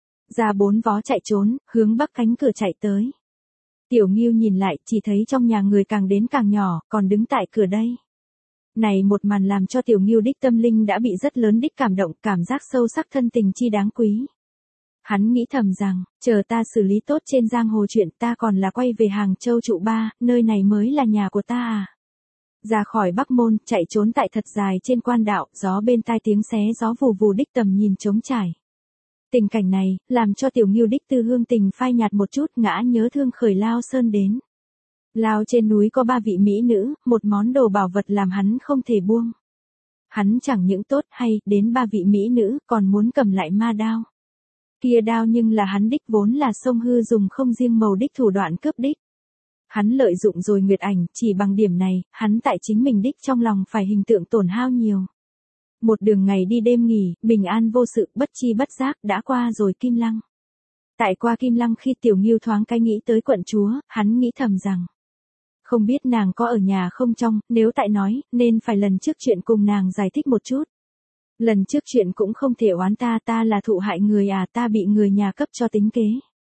Ra bốn vó chạy trốn, hướng bắc cánh cửa chạy tới. Tiểu Ngưu nhìn lại, chỉ thấy trong nhà người càng đến càng nhỏ, còn đứng tại cửa đây. Này một màn làm cho Tiểu Ngưu đích tâm linh đã bị rất lớn đích cảm động, cảm giác sâu sắc thân tình chi đáng quý. Hắn nghĩ thầm rằng, chờ ta xử lý tốt trên giang hồ chuyện, ta còn là quay về Hàng Châu trụ ba, nơi này mới là nhà của ta à. Ra khỏi Bắc Môn, chạy trốn tại thật dài trên quan đạo, gió bên tai tiếng xé gió vù vù đích tầm nhìn trống trải. Tình cảnh này, làm cho Tiểu Ngưu đích tư hương tình phai nhạt một chút, ngã nhớ thương khởi Lao Sơn đến. Lao trên núi có 3 vị mỹ nữ, một món đồ bảo vật làm hắn không thể buông. Hắn chẳng những tốt hay, đến 3 vị mỹ nữ, còn muốn cầm lại ma đao. Kia đao nhưng là hắn đích vốn là Sông Hư dùng không riêng màu đích thủ đoạn cướp đích. Hắn lợi dụng rồi Nguyệt Ảnh, chỉ bằng điểm này, hắn tại chính mình đích trong lòng phải hình tượng tổn hao nhiều. Một đường ngày đi đêm nghỉ, bình an vô sự, bất chi bất giác, đã qua rồi Kim Lăng. Tại qua Kim Lăng khi Tiểu Ngưu thoáng cái nghĩ tới quận chúa, hắn nghĩ thầm rằng. Không biết nàng có ở nhà không trong, nếu tại nói, nên phải lần trước chuyện cùng nàng giải thích một chút. Lần trước chuyện cũng không thể oán ta là thụ hại người à, ta bị người nhà cấp cho tính kế.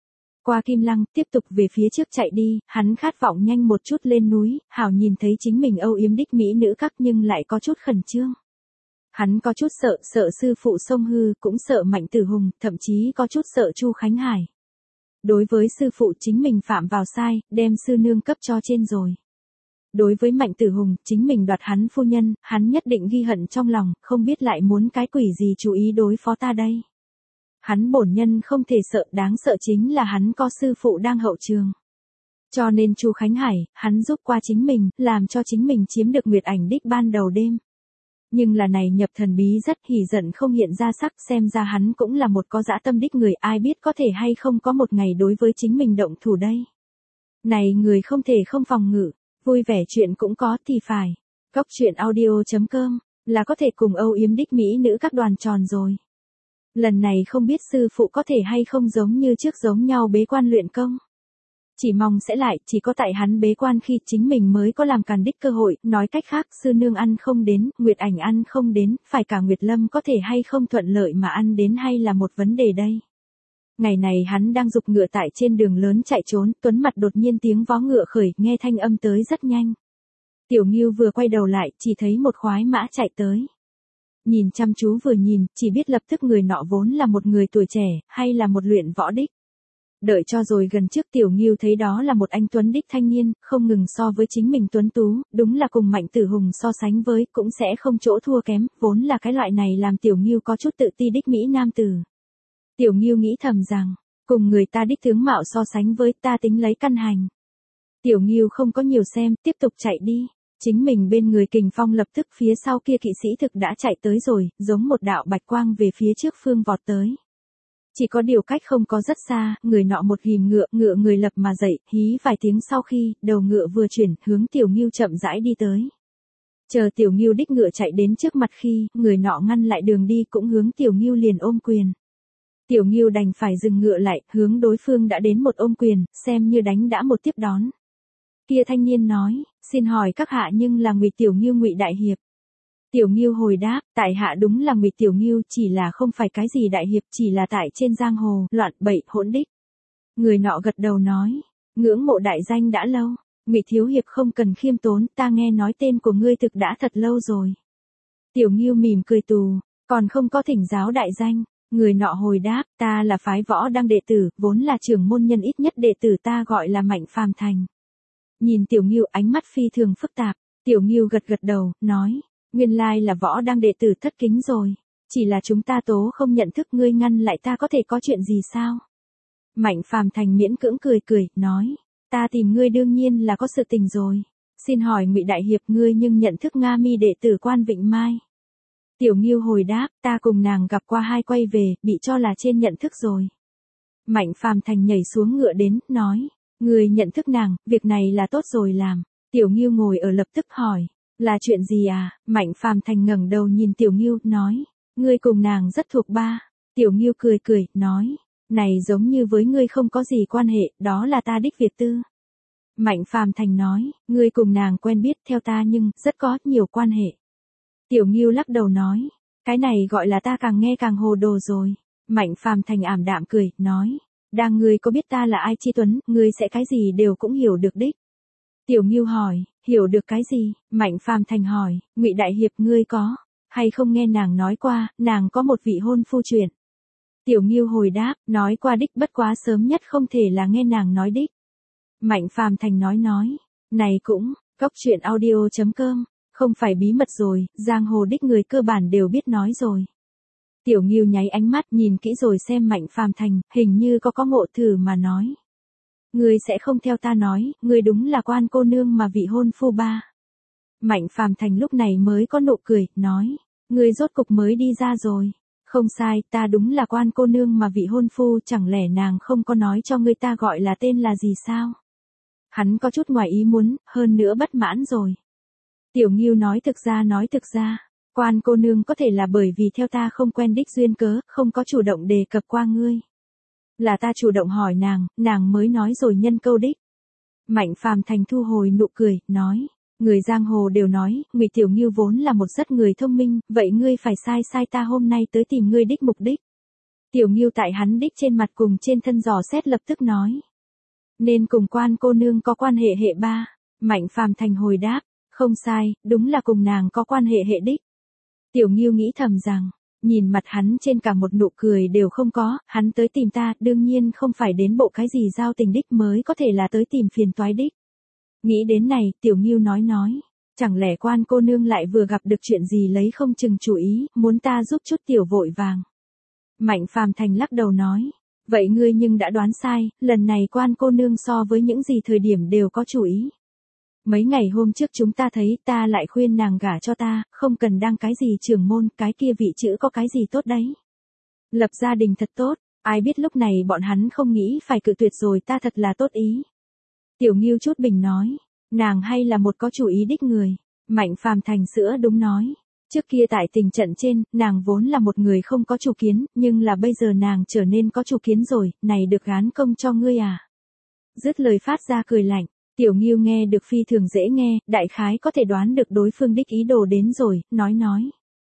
Qua Kim Lăng, tiếp tục về phía trước chạy đi, hắn khát vọng nhanh một chút lên núi, hảo nhìn thấy chính mình âu yếm đích mỹ nữ các nhưng lại có chút khẩn trương. Hắn có chút sợ sư phụ Sông Hư, cũng sợ Mạnh Tử Hùng, thậm chí có chút sợ Chu Khánh Hải. Đối với sư phụ chính mình phạm vào sai, đem sư nương cấp cho trên rồi. Đối với Mạnh Tử Hùng, chính mình đoạt hắn phu nhân, hắn nhất định ghi hận trong lòng, không biết lại muốn cái quỷ gì chú ý đối phó ta đây. Hắn bổn nhân không thể sợ, đáng sợ chính là hắn có sư phụ đang hậu trường. Cho nên Chu Khánh Hải, hắn giúp qua chính mình, làm cho chính mình chiếm được Nguyệt Ảnh đích ban đầu đêm. Nhưng là này nhập thần bí rất hỉ giận không hiện ra sắc, xem ra hắn cũng là một có dã tâm đích người, ai biết có thể hay không có một ngày đối với chính mình động thủ đây. Này người không thể không phòng ngự, vui vẻ chuyện cũng có thì phải. Góc truyện audio.com là có thể cùng âu yếm đích mỹ nữ các đoàn tròn rồi. Lần này không biết sư phụ có thể hay không giống như trước giống nhau bế quan luyện công. Chỉ mong sẽ lại, chỉ có tại hắn bế quan khi chính mình mới có làm càn đích cơ hội, nói cách khác sư nương ăn không đến, Nguyệt Ảnh ăn không đến, phải cả Nguyệt Lâm có thể hay không thuận lợi mà ăn đến hay là một vấn đề đây. Ngày này hắn đang giục ngựa tại trên đường lớn chạy trốn, tuấn mặt đột nhiên tiếng vó ngựa khởi, nghe thanh âm tới rất nhanh. Tiểu Ngưu vừa quay đầu lại, chỉ thấy một khoái mã chạy tới. Nhìn chăm chú vừa nhìn, chỉ biết lập tức người nọ vốn là một người tuổi trẻ, hay là một luyện võ đích. Đợi cho rồi gần trước Tiểu Ngưu thấy đó là một anh tuấn đích thanh niên, không ngừng so với chính mình tuấn tú, đúng là cùng Mạnh Tử Hùng so sánh với, cũng sẽ không chỗ thua kém, vốn là cái loại này làm Tiểu Ngưu có chút tự ti đích mỹ nam tử. Tiểu Ngưu nghĩ thầm rằng, cùng người ta đích tướng mạo so sánh với ta tính lấy căn hành. Tiểu Ngưu không có nhiều xem, tiếp tục chạy đi. Chính mình bên người Kình Phong lập tức phía sau kia kỵ sĩ thực đã chạy tới rồi, giống một đạo bạch quang về phía trước phương vọt tới. Chỉ có điều cách không có rất xa, người nọ một ghim ngựa người lập mà dậy, hí vài tiếng sau khi, đầu ngựa vừa chuyển, hướng Tiểu Ngưu chậm rãi đi tới. Chờ Tiểu Ngưu đích ngựa chạy đến trước mặt khi, người nọ ngăn lại đường đi cũng hướng Tiểu Ngưu liền ôm quyền. Tiểu Ngưu đành phải dừng ngựa lại, hướng đối phương đã đến một ôm quyền, xem như đánh đã một tiếp đón. Kia thanh niên nói, xin hỏi các hạ nhưng là Ngụy Tiểu Ngưu Ngụy đại hiệp. Tiểu Ngưu hồi đáp, tại hạ đúng là Ngụy Tiểu Ngưu, chỉ là không phải cái gì đại hiệp, chỉ là tại trên giang hồ, loạn bậy hỗn đích. Người nọ gật đầu nói, ngưỡng mộ đại danh đã lâu, Ngụy thiếu hiệp không cần khiêm tốn, ta nghe nói tên của ngươi thực đã thật lâu rồi. Tiểu Ngưu mỉm cười tù, còn không có thỉnh giáo đại danh. Người nọ hồi đáp, ta là phái Võ Đăng đệ tử, vốn là trưởng môn nhân, ít nhất đệ tử ta gọi là Mạnh Phàm Thành. Nhìn Tiểu Ngưu ánh mắt phi thường phức tạp, Tiểu Ngưu gật gật đầu, nói, nguyên lai là Võ Đăng đệ tử, thất kính rồi. Chỉ là chúng ta tố không nhận thức, ngươi ngăn lại ta có thể có chuyện gì sao? Mạnh Phàm Thành miễn cưỡng cười cười, nói, ta tìm ngươi đương nhiên là có sự tình rồi. Xin hỏi Ngụy đại hiệp, ngươi nhưng nhận thức Nga Mi đệ tử Quan Vịnh Mai? Tiểu Ngưu hồi đáp, ta cùng nàng gặp qua hai quay về, bị cho là trên nhận thức rồi. Mạnh Phàm Thành nhảy xuống ngựa đến, nói, ngươi nhận thức nàng, việc này là tốt rồi làm. Tiểu Ngưu ngồi ở lập tức hỏi, là chuyện gì à? Mạnh Phàm Thành ngẩng đầu nhìn Tiểu Ngưu, nói, ngươi cùng nàng rất thuộc ba. Tiểu Ngưu cười cười, nói, này giống như với ngươi không có gì quan hệ, đó là ta đích việc tư. Mạnh Phàm Thành nói, ngươi cùng nàng quen biết theo ta nhưng rất có nhiều quan hệ. Tiểu Ngưu lắc đầu nói, cái này gọi là ta càng nghe càng hồ đồ rồi. Mạnh Phàm Thành ảm đạm cười, nói, đang ngươi có biết ta là ai Chi Tuấn, ngươi sẽ cái gì đều cũng hiểu được đích. Tiểu Ngưu hỏi, hiểu được cái gì? Mạnh Phàm Thành hỏi, Ngụy đại hiệp ngươi có hay không nghe nàng nói qua, nàng có một vị hôn phu chuyện. Tiểu Ngưu hồi đáp, nói qua đích, bất quá sớm nhất không thể là nghe nàng nói đích. Mạnh Phàm Thành nói, này cũng, cóc truyện audio.com, không phải bí mật rồi, giang hồ đích người cơ bản đều biết nói rồi. Tiểu Ngưu nháy ánh mắt nhìn kỹ rồi xem Mạnh Phàm Thành, hình như có ngộ thử mà nói. Ngươi sẽ không theo ta nói, ngươi đúng là Quan cô nương mà vị hôn phu ba. Mạnh Phàm Thành lúc này mới có nụ cười, nói, ngươi rốt cục mới đi ra rồi. Không sai, ta đúng là Quan cô nương mà vị hôn phu, chẳng lẽ nàng không có nói cho ngươi ta gọi là tên là gì sao? Hắn có chút ngoài ý muốn, hơn nữa bất mãn rồi. Tiểu Ngưu nói thực ra, Quan cô nương có thể là bởi vì theo ta không quen đích duyên cớ, không có chủ động đề cập qua ngươi. Là ta chủ động hỏi nàng mới nói rồi nhân câu đích. Mạnh Phàm Thành thu hồi nụ cười, nói, người giang hồ đều nói, Ngụy Tiểu Ngưu vốn là một rất người thông minh, vậy ngươi phải sai ta hôm nay tới tìm ngươi đích mục đích. Tiểu Ngưu tại hắn đích trên mặt cùng trên thân dò xét lập tức nói, nên cùng Quan cô nương có quan hệ hệ ba. Mạnh Phàm Thành hồi đáp, không sai, đúng là cùng nàng có quan hệ hệ đích. Tiểu Ngưu nghĩ thầm rằng, nhìn mặt hắn trên cả một nụ cười đều không có, hắn tới tìm ta, đương nhiên không phải đến bộ cái gì giao tình đích mới có thể là tới tìm phiền toái đích. Nghĩ đến này, Tiểu Ngưu nói, chẳng lẽ Quan cô nương lại vừa gặp được chuyện gì lấy không chừng chủ ý, muốn ta giúp chút tiểu vội vàng. Mạnh Phàm Thành lắc đầu nói, vậy ngươi nhưng đã đoán sai, lần này Quan cô nương so với những gì thời điểm đều có chủ ý. Mấy ngày hôm trước chúng ta thấy, ta lại khuyên nàng gả cho ta, không cần đăng cái gì trưởng môn, cái kia vị chữ có cái gì tốt đấy. Lập gia đình thật tốt, ai biết lúc này bọn hắn không nghĩ phải cự tuyệt rồi, ta thật là tốt ý. Tiểu Ngưu chút bình nói, nàng hay là một có chủ ý đích người. Mạnh Phàm Thành sữa đúng nói, trước kia tại tình trận trên, nàng vốn là một người không có chủ kiến, nhưng là bây giờ nàng trở nên có chủ kiến rồi, này được gán công cho ngươi à. Dứt lời phát ra cười lạnh. Tiểu Ngưu nghe được phi thường dễ nghe, đại khái có thể đoán được đối phương đích ý đồ đến rồi, nói.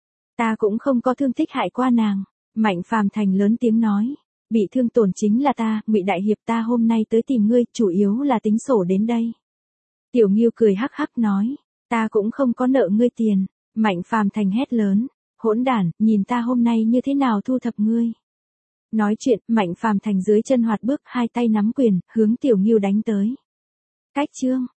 Ta cũng không có thương tích hại qua nàng. Mạnh Phàm Thành lớn tiếng nói, bị thương tổn chính là ta, Ngụy đại hiệp, ta hôm nay tới tìm ngươi, chủ yếu là tính sổ đến đây. Tiểu Ngưu cười hắc hắc nói, ta cũng không có nợ ngươi tiền. Mạnh Phàm Thành hét lớn, hỗn đản, nhìn ta hôm nay như thế nào thu thập ngươi. Nói chuyện, Mạnh Phàm Thành dưới chân hoạt bước, hai tay nắm quyền, hướng Tiểu Ngưu đánh tới. Cách chương